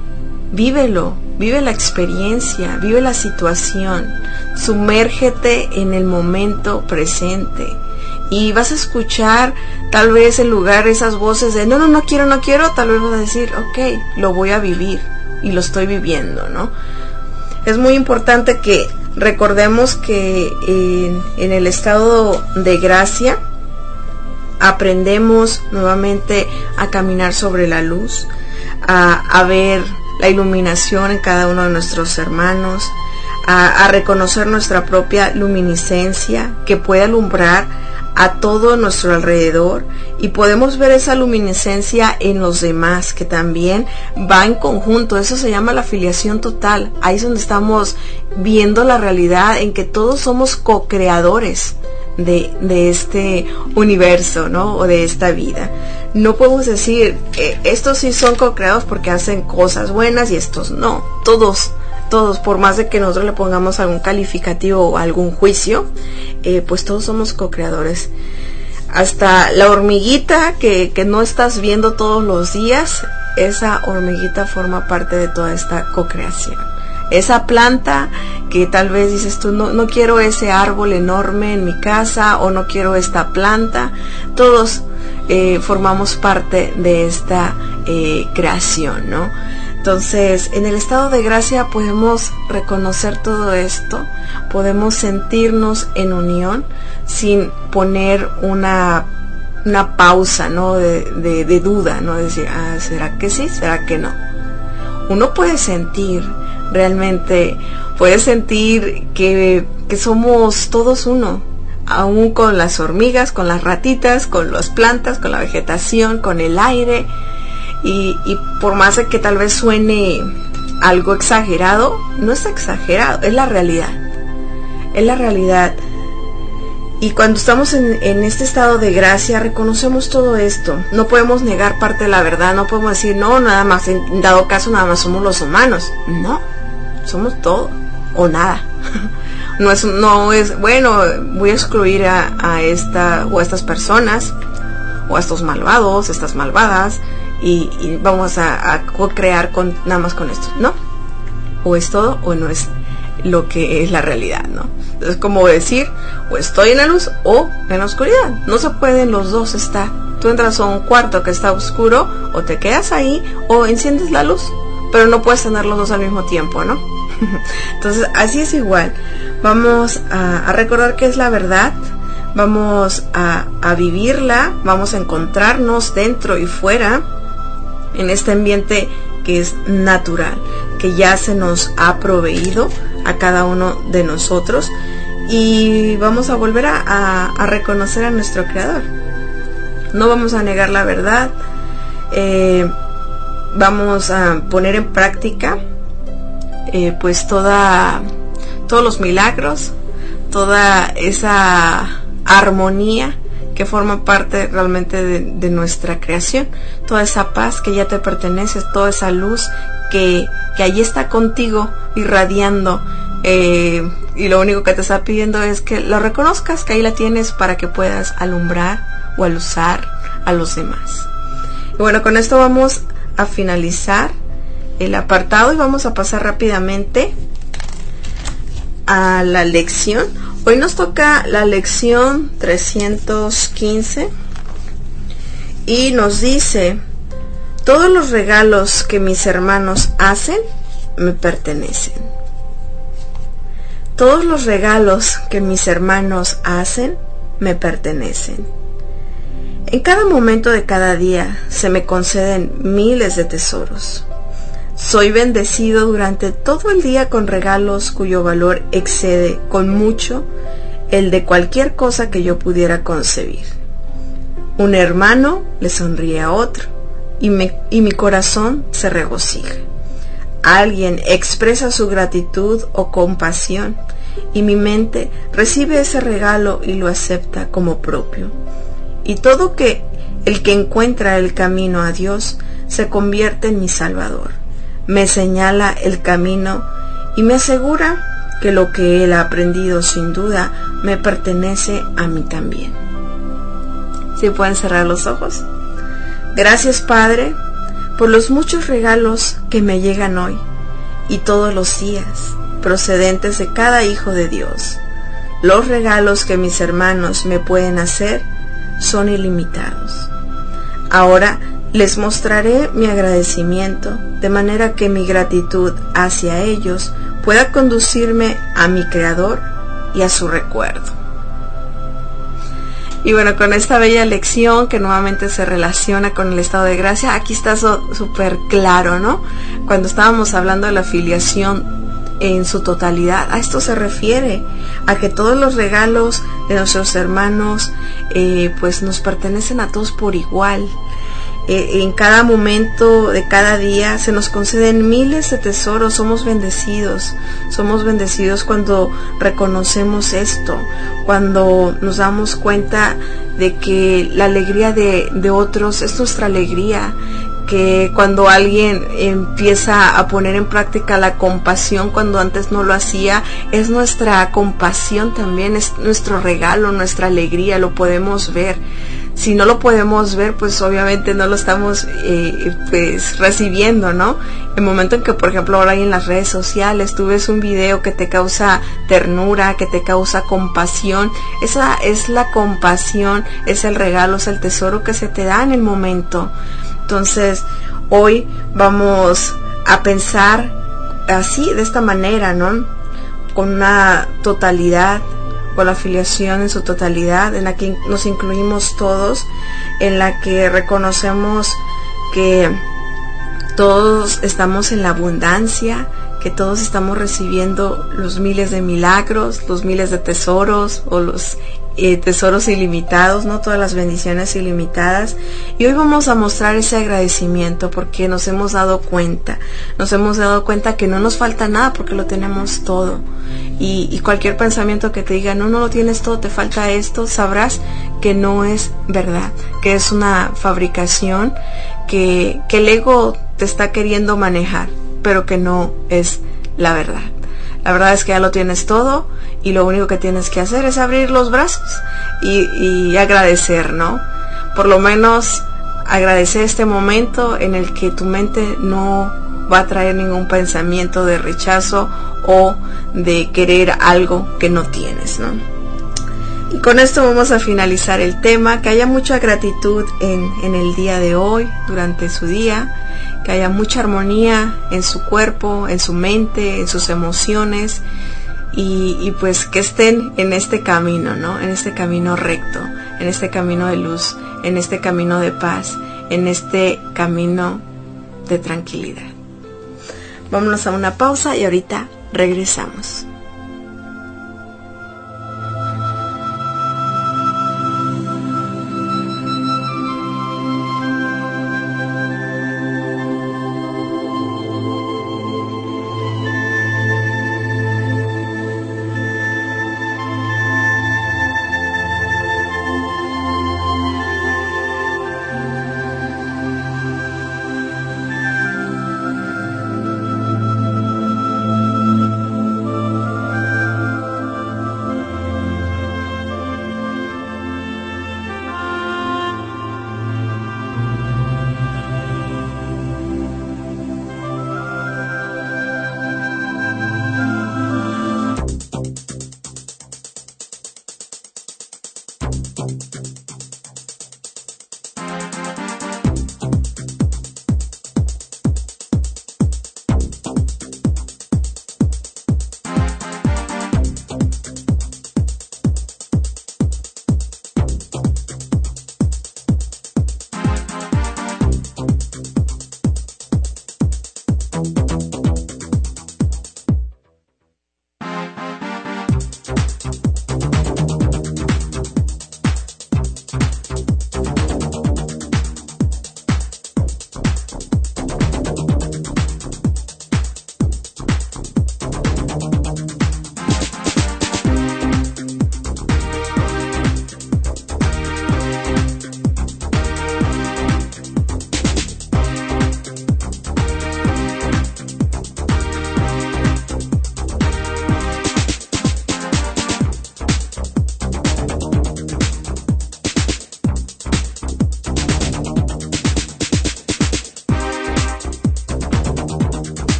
[SPEAKER 3] Vívelo, vive la experiencia, vive la situación. Sumérgete en el momento presente. Y vas a escuchar tal vez en lugar de esas voces de no quiero, tal vez vas a decir, ok, lo voy a vivir y lo estoy viviendo, ¿no? Es muy importante que recordemos que en el estado de gracia aprendemos nuevamente a caminar sobre la luz, a ver la iluminación en cada uno de nuestros hermanos, a reconocer nuestra propia luminiscencia que puede alumbrar a todo nuestro alrededor y podemos ver esa luminiscencia en los demás que también va en conjunto. Eso se llama la filiación total. Ahí es donde estamos viendo la realidad en que todos somos co-creadores de este universo, ¿no? O de esta vida. No podemos decir estos sí son co-creados porque hacen cosas buenas y estos no. Todos, por más de que nosotros le pongamos algún calificativo o algún juicio, pues todos somos co-creadores. Hasta la hormiguita que no estás viendo todos los días, esa hormiguita forma parte de toda esta co-creación. Esa planta que tal vez dices tú, no quiero ese árbol enorme en mi casa, o no quiero esta planta. Todos formamos parte de esta creación, ¿no? Entonces, en el estado de gracia podemos reconocer todo esto, podemos sentirnos en unión sin poner una pausa, ¿no? de duda, ¿no? Decir, ¿será que sí? ¿Será que no? Uno puede sentir, realmente, puede sentir que somos todos uno, aún con las hormigas, con las ratitas, con las plantas, con la vegetación, con el aire. Y por más de que tal vez suene algo exagerado, no es exagerado, es la realidad. Es la realidad. Y cuando estamos en este estado de gracia, reconocemos todo esto. No podemos negar parte de la verdad, no podemos decir, no, nada más, en dado caso, nada más somos los humanos. No, somos todo o nada. No es bueno, voy a excluir a esta o a estas personas, o a estos malvados, estas malvadas, y vamos a co-crear nada más con esto. No, o es todo o no es lo que es la realidad, ¿no? Es como decir, o estoy en la luz o en la oscuridad. No se pueden los dos estar. Tú entras a un cuarto que está oscuro, o te quedas ahí o enciendes la luz, pero no puedes tener los dos al mismo tiempo, ¿no? Entonces así es igual. Vamos a recordar que es la verdad. Vamos a vivirla, vamos a encontrarnos dentro y fuera en este ambiente que es natural, que ya se nos ha proveído a cada uno de nosotros, y vamos a volver a reconocer a nuestro Creador. No vamos a negar la verdad, vamos a poner en práctica pues todos los milagros, toda esa armonía que forma parte realmente de nuestra creación, toda esa paz que ya te pertenece, toda esa luz que allí está contigo irradiando, y lo único que te está pidiendo es que lo reconozcas, que ahí la tienes para que puedas alumbrar o alusar a los demás. Y bueno, con esto vamos a finalizar el apartado y vamos a pasar rápidamente a la lección. Hoy nos toca la lección 315 y nos dice: todos los regalos que mis hermanos hacen me pertenecen. Todos los regalos que mis hermanos hacen me pertenecen. En cada momento de cada día se me conceden miles de tesoros. Soy bendecido durante todo el día con regalos cuyo valor excede con mucho el de cualquier cosa que yo pudiera concebir. Un hermano le sonríe a otro y mi corazón se regocija. Alguien expresa su gratitud o compasión y mi mente recibe ese regalo y lo acepta como propio. Y todo el que encuentra el camino a Dios se convierte en mi Salvador. Me señala el camino y me asegura que lo que él ha aprendido sin duda me pertenece a mí también. ¿Sí pueden cerrar los ojos? Gracias, Padre, por los muchos regalos que me llegan hoy y todos los días, procedentes de cada hijo de Dios. Los regalos que mis hermanos me pueden hacer son ilimitados. Ahora les mostraré mi agradecimiento, de manera que mi gratitud hacia ellos pueda conducirme a mi Creador y a su recuerdo. Y bueno, con esta bella lección que nuevamente se relaciona con el estado de gracia, aquí está súper claro, ¿no? Cuando estábamos hablando de la filiación en su totalidad. A esto se refiere, a que todos los regalos de nuestros hermanos pues nos pertenecen a todos por igual. En cada momento de cada día se nos conceden miles de tesoros. Somos bendecidos cuando reconocemos esto, cuando nos damos cuenta de que la alegría de otros es nuestra alegría, que cuando alguien empieza a poner en práctica la compasión cuando antes no lo hacía, es nuestra compasión también, es nuestro regalo, nuestra alegría, lo podemos ver. Si no lo podemos ver, pues obviamente no lo estamos pues recibiendo, ¿no? El momento en que, por ejemplo, ahora hay en las redes sociales, tú ves un video que te causa ternura, que te causa compasión, esa es la compasión, es el regalo, es el tesoro que se te da en el momento. Entonces, hoy vamos a pensar así, de esta manera, ¿no? Con una totalidad, con la afiliación en su totalidad, en la que nos incluimos todos, en la que reconocemos que todos estamos en la abundancia, que todos estamos recibiendo los miles de milagros, los miles de tesoros o los tesoros ilimitados, ¿no? Todas las bendiciones ilimitadas. Y hoy vamos a mostrar ese agradecimiento porque nos hemos dado cuenta que no nos falta nada porque lo tenemos todo. Y cualquier pensamiento que te diga, no lo tienes todo, te falta esto, sabrás que no es verdad, que es una fabricación, que el ego te está queriendo manejar, pero que no es la verdad. La verdad es que ya lo tienes todo y lo único que tienes que hacer es abrir los brazos y agradecer, ¿no? Por lo menos agradecer este momento en el que tu mente no va a traer ningún pensamiento de rechazo o de querer algo que no tienes, ¿no? Y con esto vamos a finalizar el tema. Que haya mucha gratitud en el día de hoy, durante su día. Que haya mucha armonía en su cuerpo, en su mente, en sus emociones. Y pues que estén en este camino, ¿no? En este camino recto, en este camino de luz, en este camino de paz, en este camino de tranquilidad. Vámonos a una pausa y ahorita regresamos.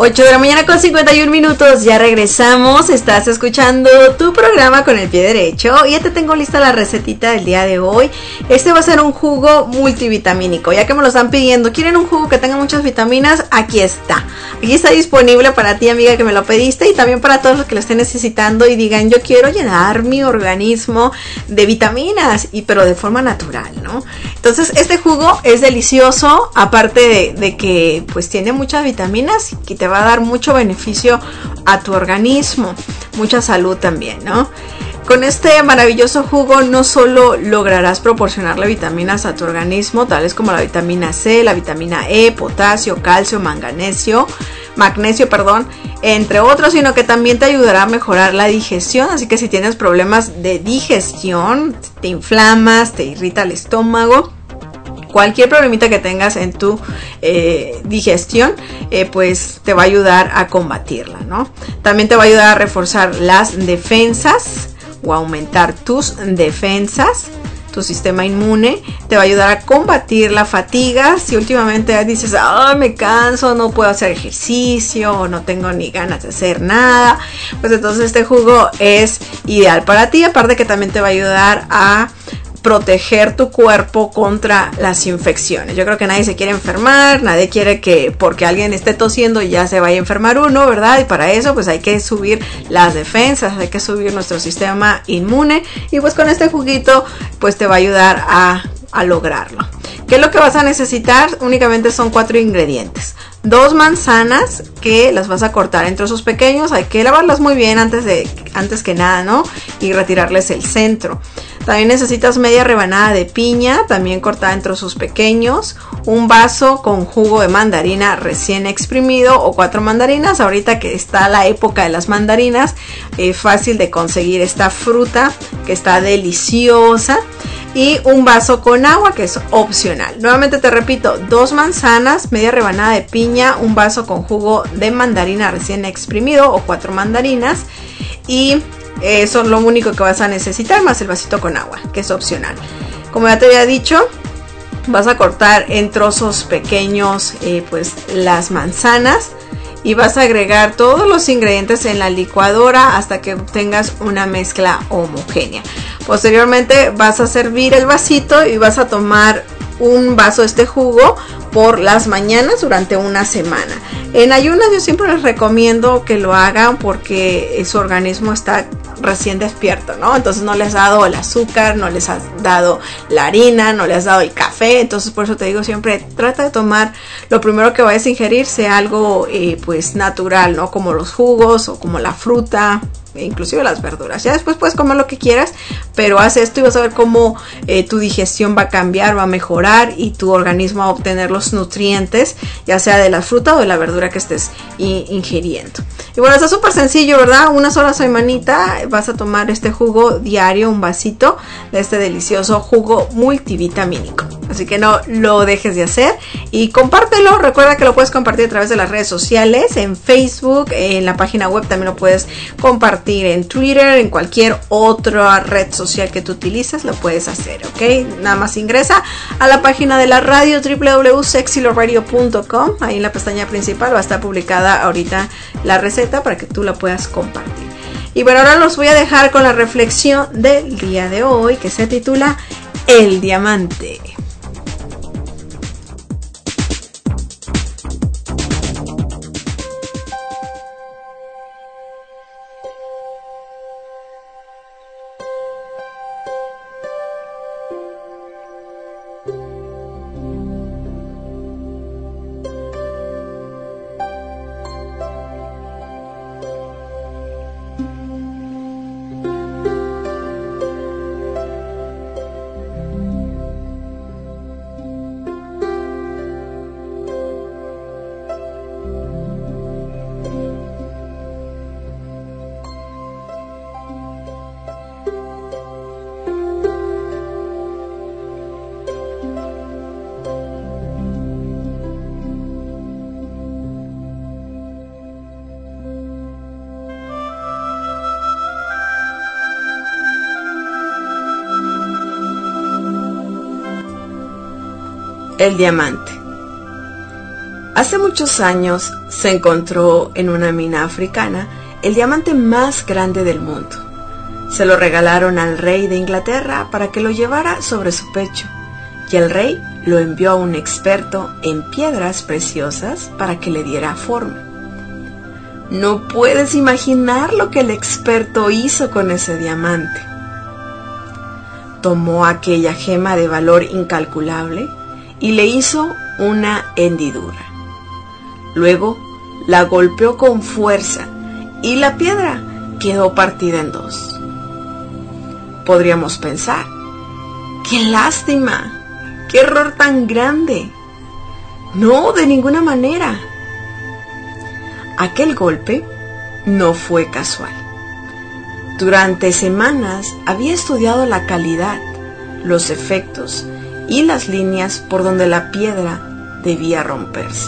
[SPEAKER 3] 8 de la mañana con 51 minutos, ya regresamos, estás escuchando tu programa con el pie derecho y ya te tengo lista la recetita del día de hoy. Este va a ser un jugo multivitamínico, ya que me lo están pidiendo, ¿quieren un jugo que tenga muchas vitaminas? Aquí está disponible para ti, amiga, que me lo pediste, y también para todos los que lo estén necesitando y digan, yo quiero llenar mi organismo de vitaminas, pero de forma natural, ¿no? Entonces este jugo es delicioso, aparte de que pues tiene muchas vitaminas y te va a dar mucho beneficio a tu organismo, mucha salud también, ¿no? Con este maravilloso jugo no solo lograrás proporcionarle vitaminas a tu organismo, tales como la vitamina C, la vitamina E, potasio, calcio, magnesio, entre otros, sino que también te ayudará a mejorar la digestión. Así que si tienes problemas de digestión, te inflamas, te irrita el estómago, cualquier problemita que tengas en tu digestión, pues te va a ayudar a combatirla, ¿no? También te va a ayudar a reforzar las defensas o aumentar tus defensas, tu sistema inmune, te va a ayudar a combatir la fatiga. Si últimamente dices, me canso, no puedo hacer ejercicio, o no tengo ni ganas de hacer nada, pues entonces este jugo es ideal para ti, aparte que también te va a ayudar a proteger tu cuerpo contra las infecciones. Yo creo que nadie se quiere enfermar, nadie quiere que porque alguien esté tosiendo ya se vaya a enfermar uno, ¿verdad? Y para eso pues hay que subir las defensas, hay que subir nuestro sistema inmune, y pues con este juguito pues te va a ayudar a lograrlo. ¿Qué es lo que vas a necesitar? Únicamente son 4 ingredientes. 2 manzanas que las vas a cortar en trozos pequeños, hay que lavarlas muy bien antes que nada, ¿no? Y retirarles el centro. También necesitas media rebanada de piña, también cortada en trozos pequeños, un vaso con jugo de mandarina recién exprimido o 4 mandarinas. Ahorita que está la época de las mandarinas, fácil de conseguir esta fruta que está deliciosa. Y un vaso con agua, que es opcional. Nuevamente te repito, 2 manzanas, media rebanada de piña, un vaso con jugo de mandarina recién exprimido o 4 mandarinas, y eso es lo único que vas a necesitar, más el vasito con agua, que es opcional. Como ya te había dicho, vas a cortar en trozos pequeños pues las manzanas, y vas a agregar todos los ingredientes en la licuadora hasta que obtengas una mezcla homogénea. Posteriormente vas a servir el vasito y vas a tomar un vaso de este jugo por las mañanas durante una semana. En ayunas yo siempre les recomiendo que lo hagan porque su organismo está recién despierto, ¿no? Entonces no les has dado el azúcar, no les has dado la harina, no les has dado el café. Entonces por eso te digo siempre, trata de tomar lo primero que vayas a ingerir sea algo pues natural, ¿no? Como los jugos o como la fruta, inclusive las verduras. Ya después puedes comer lo que quieras, pero haz esto y vas a ver cómo tu digestión va a cambiar, va a mejorar, y tu organismo va a obtener los nutrientes, ya sea de la fruta o de la verdura que estés ingiriendo. Y bueno, está súper sencillo, ¿verdad? Una sola semanita vas a tomar este jugo diario, un vasito de este delicioso jugo multivitamínico. Así que no lo dejes de hacer y compártelo. Recuerda que lo puedes compartir a través de las redes sociales, en Facebook, en la página web también lo puedes compartir, en Twitter, en cualquier otra red social que tú utilices, lo puedes hacer, ¿ok? Nada más ingresa a la página de la radio, www.sexylogradio.com. Ahí en la pestaña principal va a estar publicada ahorita la receta para que tú la puedas compartir. Y bueno, ahora los voy a dejar con la reflexión del día de hoy, que se titula El Diamante. El diamante. Hace muchos años se encontró en una mina africana el diamante más grande del mundo. Se lo regalaron al rey de Inglaterra para que lo llevara sobre su pecho, y el rey lo envió a un experto en piedras preciosas para que le diera forma. No puedes imaginar lo que el experto hizo con ese diamante. Tomó aquella gema de valor incalculable y le hizo una hendidura. Luego la golpeó con fuerza y la piedra quedó partida en dos. Podríamos pensar, ¡qué lástima! ¡Qué error tan grande! No, de ninguna manera. Aquel golpe no fue casual. Durante semanas había estudiado la calidad, los efectos y las líneas por donde la piedra debía romperse.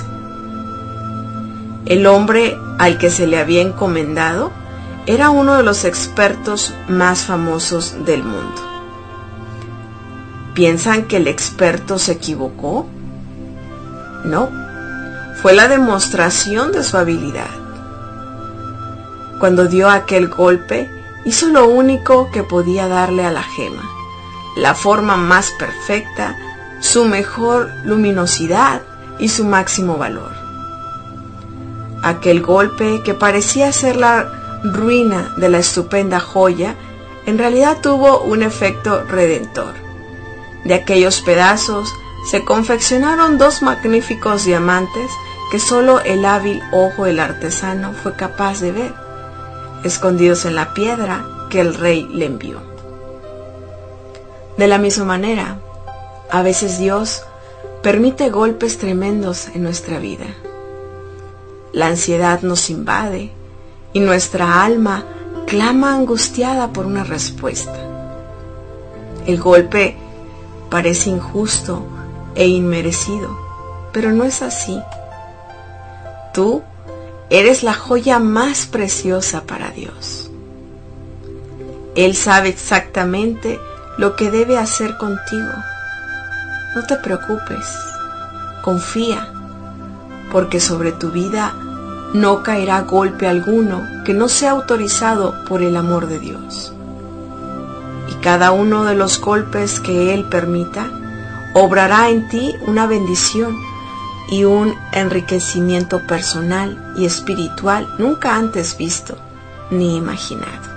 [SPEAKER 3] El hombre al que se le había encomendado era uno de los expertos más famosos del mundo. ¿Piensan que el experto se equivocó? No, fue la demostración de su habilidad. Cuando dio aquel golpe, hizo lo único que podía darle a la gema, la forma más perfecta, su mejor luminosidad y su máximo valor. Aquel golpe, que parecía ser la ruina de la estupenda joya, en realidad tuvo un efecto redentor. De aquellos pedazos se confeccionaron dos magníficos diamantes que solo el hábil ojo del artesano fue capaz de ver, escondidos en la piedra que el rey le envió. De la misma manera, a veces Dios permite golpes tremendos en nuestra vida. La ansiedad nos invade y nuestra alma clama angustiada por una respuesta. El golpe parece injusto e inmerecido, pero no es así. Tú eres la joya más preciosa para Dios. Él sabe exactamente lo que debe hacer contigo. No te preocupes, confía, porque sobre tu vida no caerá golpe alguno que no sea autorizado por el amor de Dios. Y cada uno de los golpes que Él permita, obrará en ti una bendición y un enriquecimiento personal y espiritual nunca antes visto ni imaginado.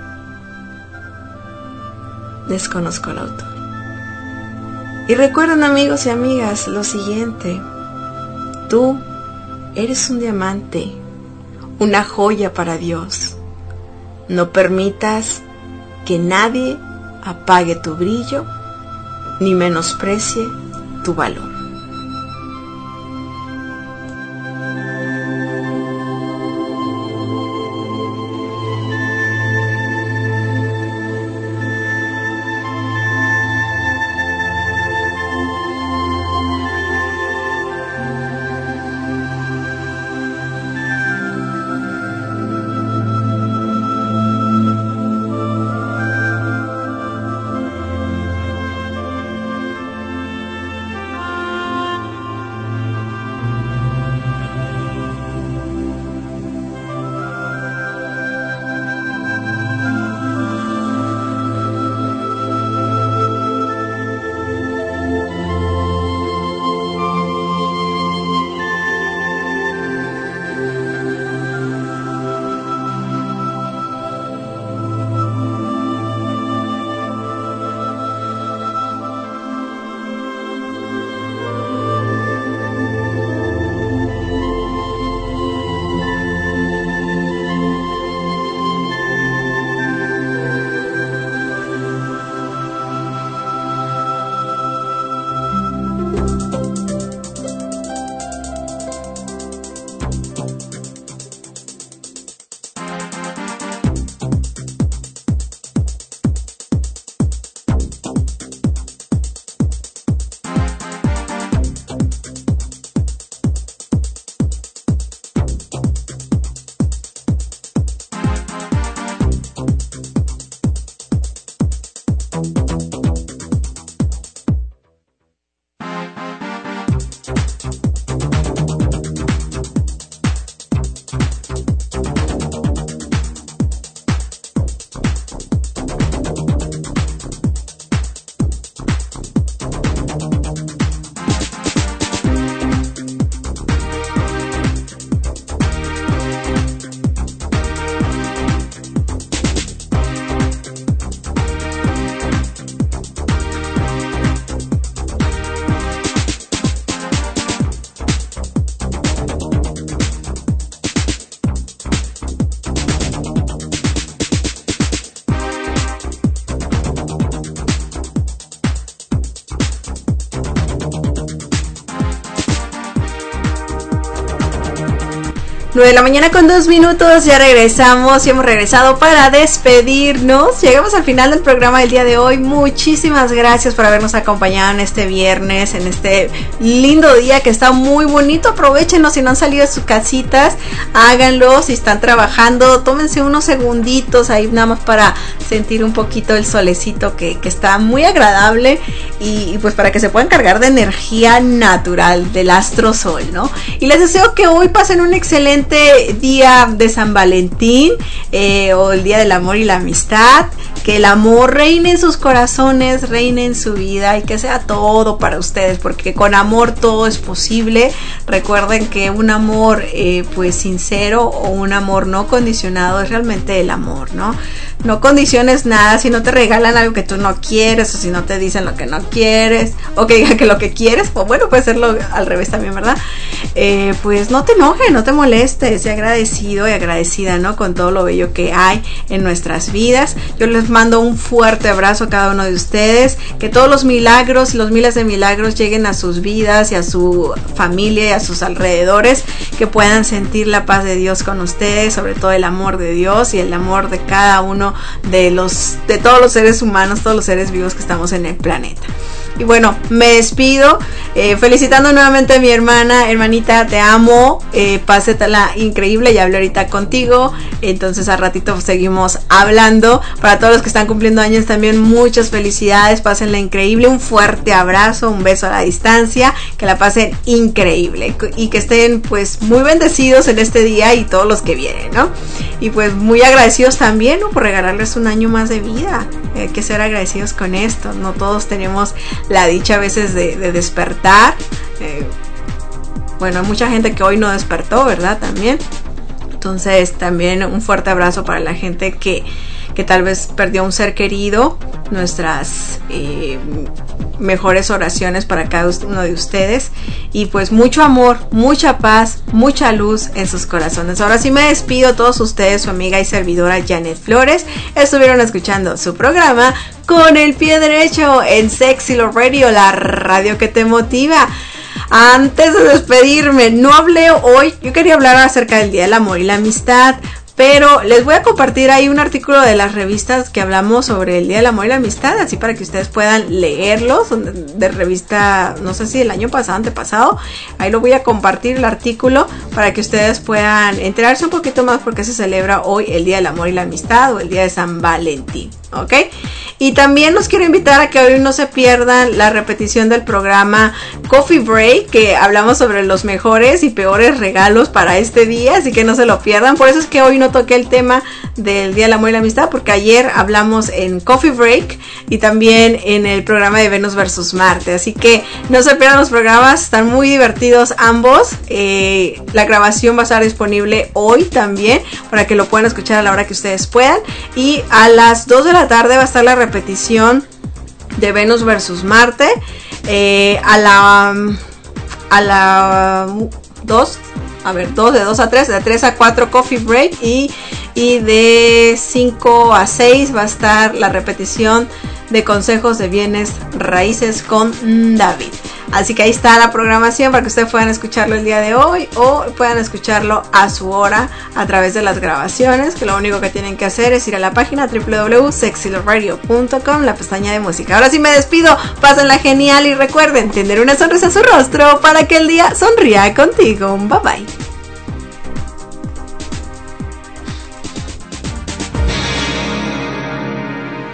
[SPEAKER 3] Desconozco el autor. Y recuerden, amigos y amigas, lo siguiente: tú eres un diamante, una joya para Dios. No permitas que nadie apague tu brillo ni menosprecie tu valor. 9 de la mañana con 2 minutos, ya regresamos y hemos regresado para despedirnos. Llegamos al final del programa del día de hoy. Muchísimas gracias por habernos acompañado en este viernes, en este lindo día que está muy bonito. Aprovechenlo, si no han salido de sus casitas, háganlo. Si están trabajando, tómense unos segunditos ahí nada más para sentir un poquito el solecito que está muy agradable y pues para que se puedan cargar de energía natural del astro sol, ¿no? Y les deseo que hoy pasen un excelente día de San Valentín o el día del amor y la amistad, que el amor reine en sus corazones, reine en su vida y que sea todo para ustedes, porque con amor todo es posible. Recuerden que un amor pues sincero o un amor no condicionado es realmente el amor, ¿no? No condiciones nada. Si no te regalan algo que tú no quieres, o si no te dicen lo que no quieres, o que digan que lo que quieres, o bueno, puede serlo al revés también, ¿verdad? Pues no te enojes, no te molestes, sea agradecido y agradecida, ¿no? Con todo lo bello que hay en nuestras vidas. Yo les mando un fuerte abrazo a cada uno de ustedes, que todos los milagros y los miles de milagros lleguen a sus vidas y a su familia y a sus alrededores, que puedan sentir la paz de Dios con ustedes, sobre todo el amor de Dios y el amor de cada uno de todos los seres humanos, todos los seres vivos que estamos en el planeta. Y bueno, me despido felicitando nuevamente a mi hermanita, te amo, pásetela increíble, ya hablé ahorita contigo, entonces al ratito seguimos hablando. Para todos los que están cumpliendo años también, muchas felicidades, pásenla increíble, un fuerte abrazo, un beso a la distancia, que la pasen increíble y que estén pues muy bendecidos en este día y todos los que vienen, ¿no? Y pues muy agradecidos también, ¿no? Por regalarles un año más de vida. Hay que ser agradecidos con esto. No todos tenemos la dicha a veces de despertar. Bueno, hay mucha gente que hoy no despertó, ¿verdad? También. Entonces también un fuerte abrazo para la gente que tal vez perdió un ser querido. Nuestras mejores oraciones para cada uno de ustedes. Y pues mucho amor, mucha paz, mucha luz en sus corazones. Ahora sí me despido a todos ustedes, su amiga y servidora Janet Flores. Estuvieron escuchando su programa Con el Pie Derecho en Sexy Love Radio, la radio que te motiva. Antes de despedirme, no hablé hoy, yo quería hablar acerca del Día del Amor y la Amistad, pero les voy a compartir ahí un artículo de las revistas que hablamos sobre el Día del Amor y la Amistad, así para que ustedes puedan leerlos, de revista, no sé si del año pasado, antepasado. Ahí lo voy a compartir el artículo para que ustedes puedan enterarse un poquito más porque se celebra hoy el Día del Amor y la Amistad o el Día de San Valentín, ¿ok? Y también los quiero invitar a que hoy no se pierdan la repetición del programa Coffee Break, que hablamos sobre los mejores y peores regalos para este día, así que no se lo pierdan. Por eso es que hoy no toqué el tema del Día del Amor y la Amistad, porque ayer hablamos en Coffee Break y también en el programa de Venus versus Marte, así que no se pierdan los programas, están muy divertidos ambos. La grabación va a estar disponible hoy también para que lo puedan escuchar a la hora que ustedes puedan, y a las 2 de la tarde va a estar la repetición de Venus versus Marte, a la 2, de 2 a 3, de 3 a 4 Coffee Break, y de 5 a 6 va a estar la repetición de Consejos de Bienes Raíces con David. Así que ahí está la programación para que ustedes puedan escucharlo el día de hoy o puedan escucharlo a su hora a través de las grabaciones, que lo único que tienen que hacer es ir a la página www.sexyloveradio.com, la pestaña de música. Ahora sí me despido, pásenla genial y recuerden tener una sonrisa a su rostro para que el día sonría contigo. Bye bye.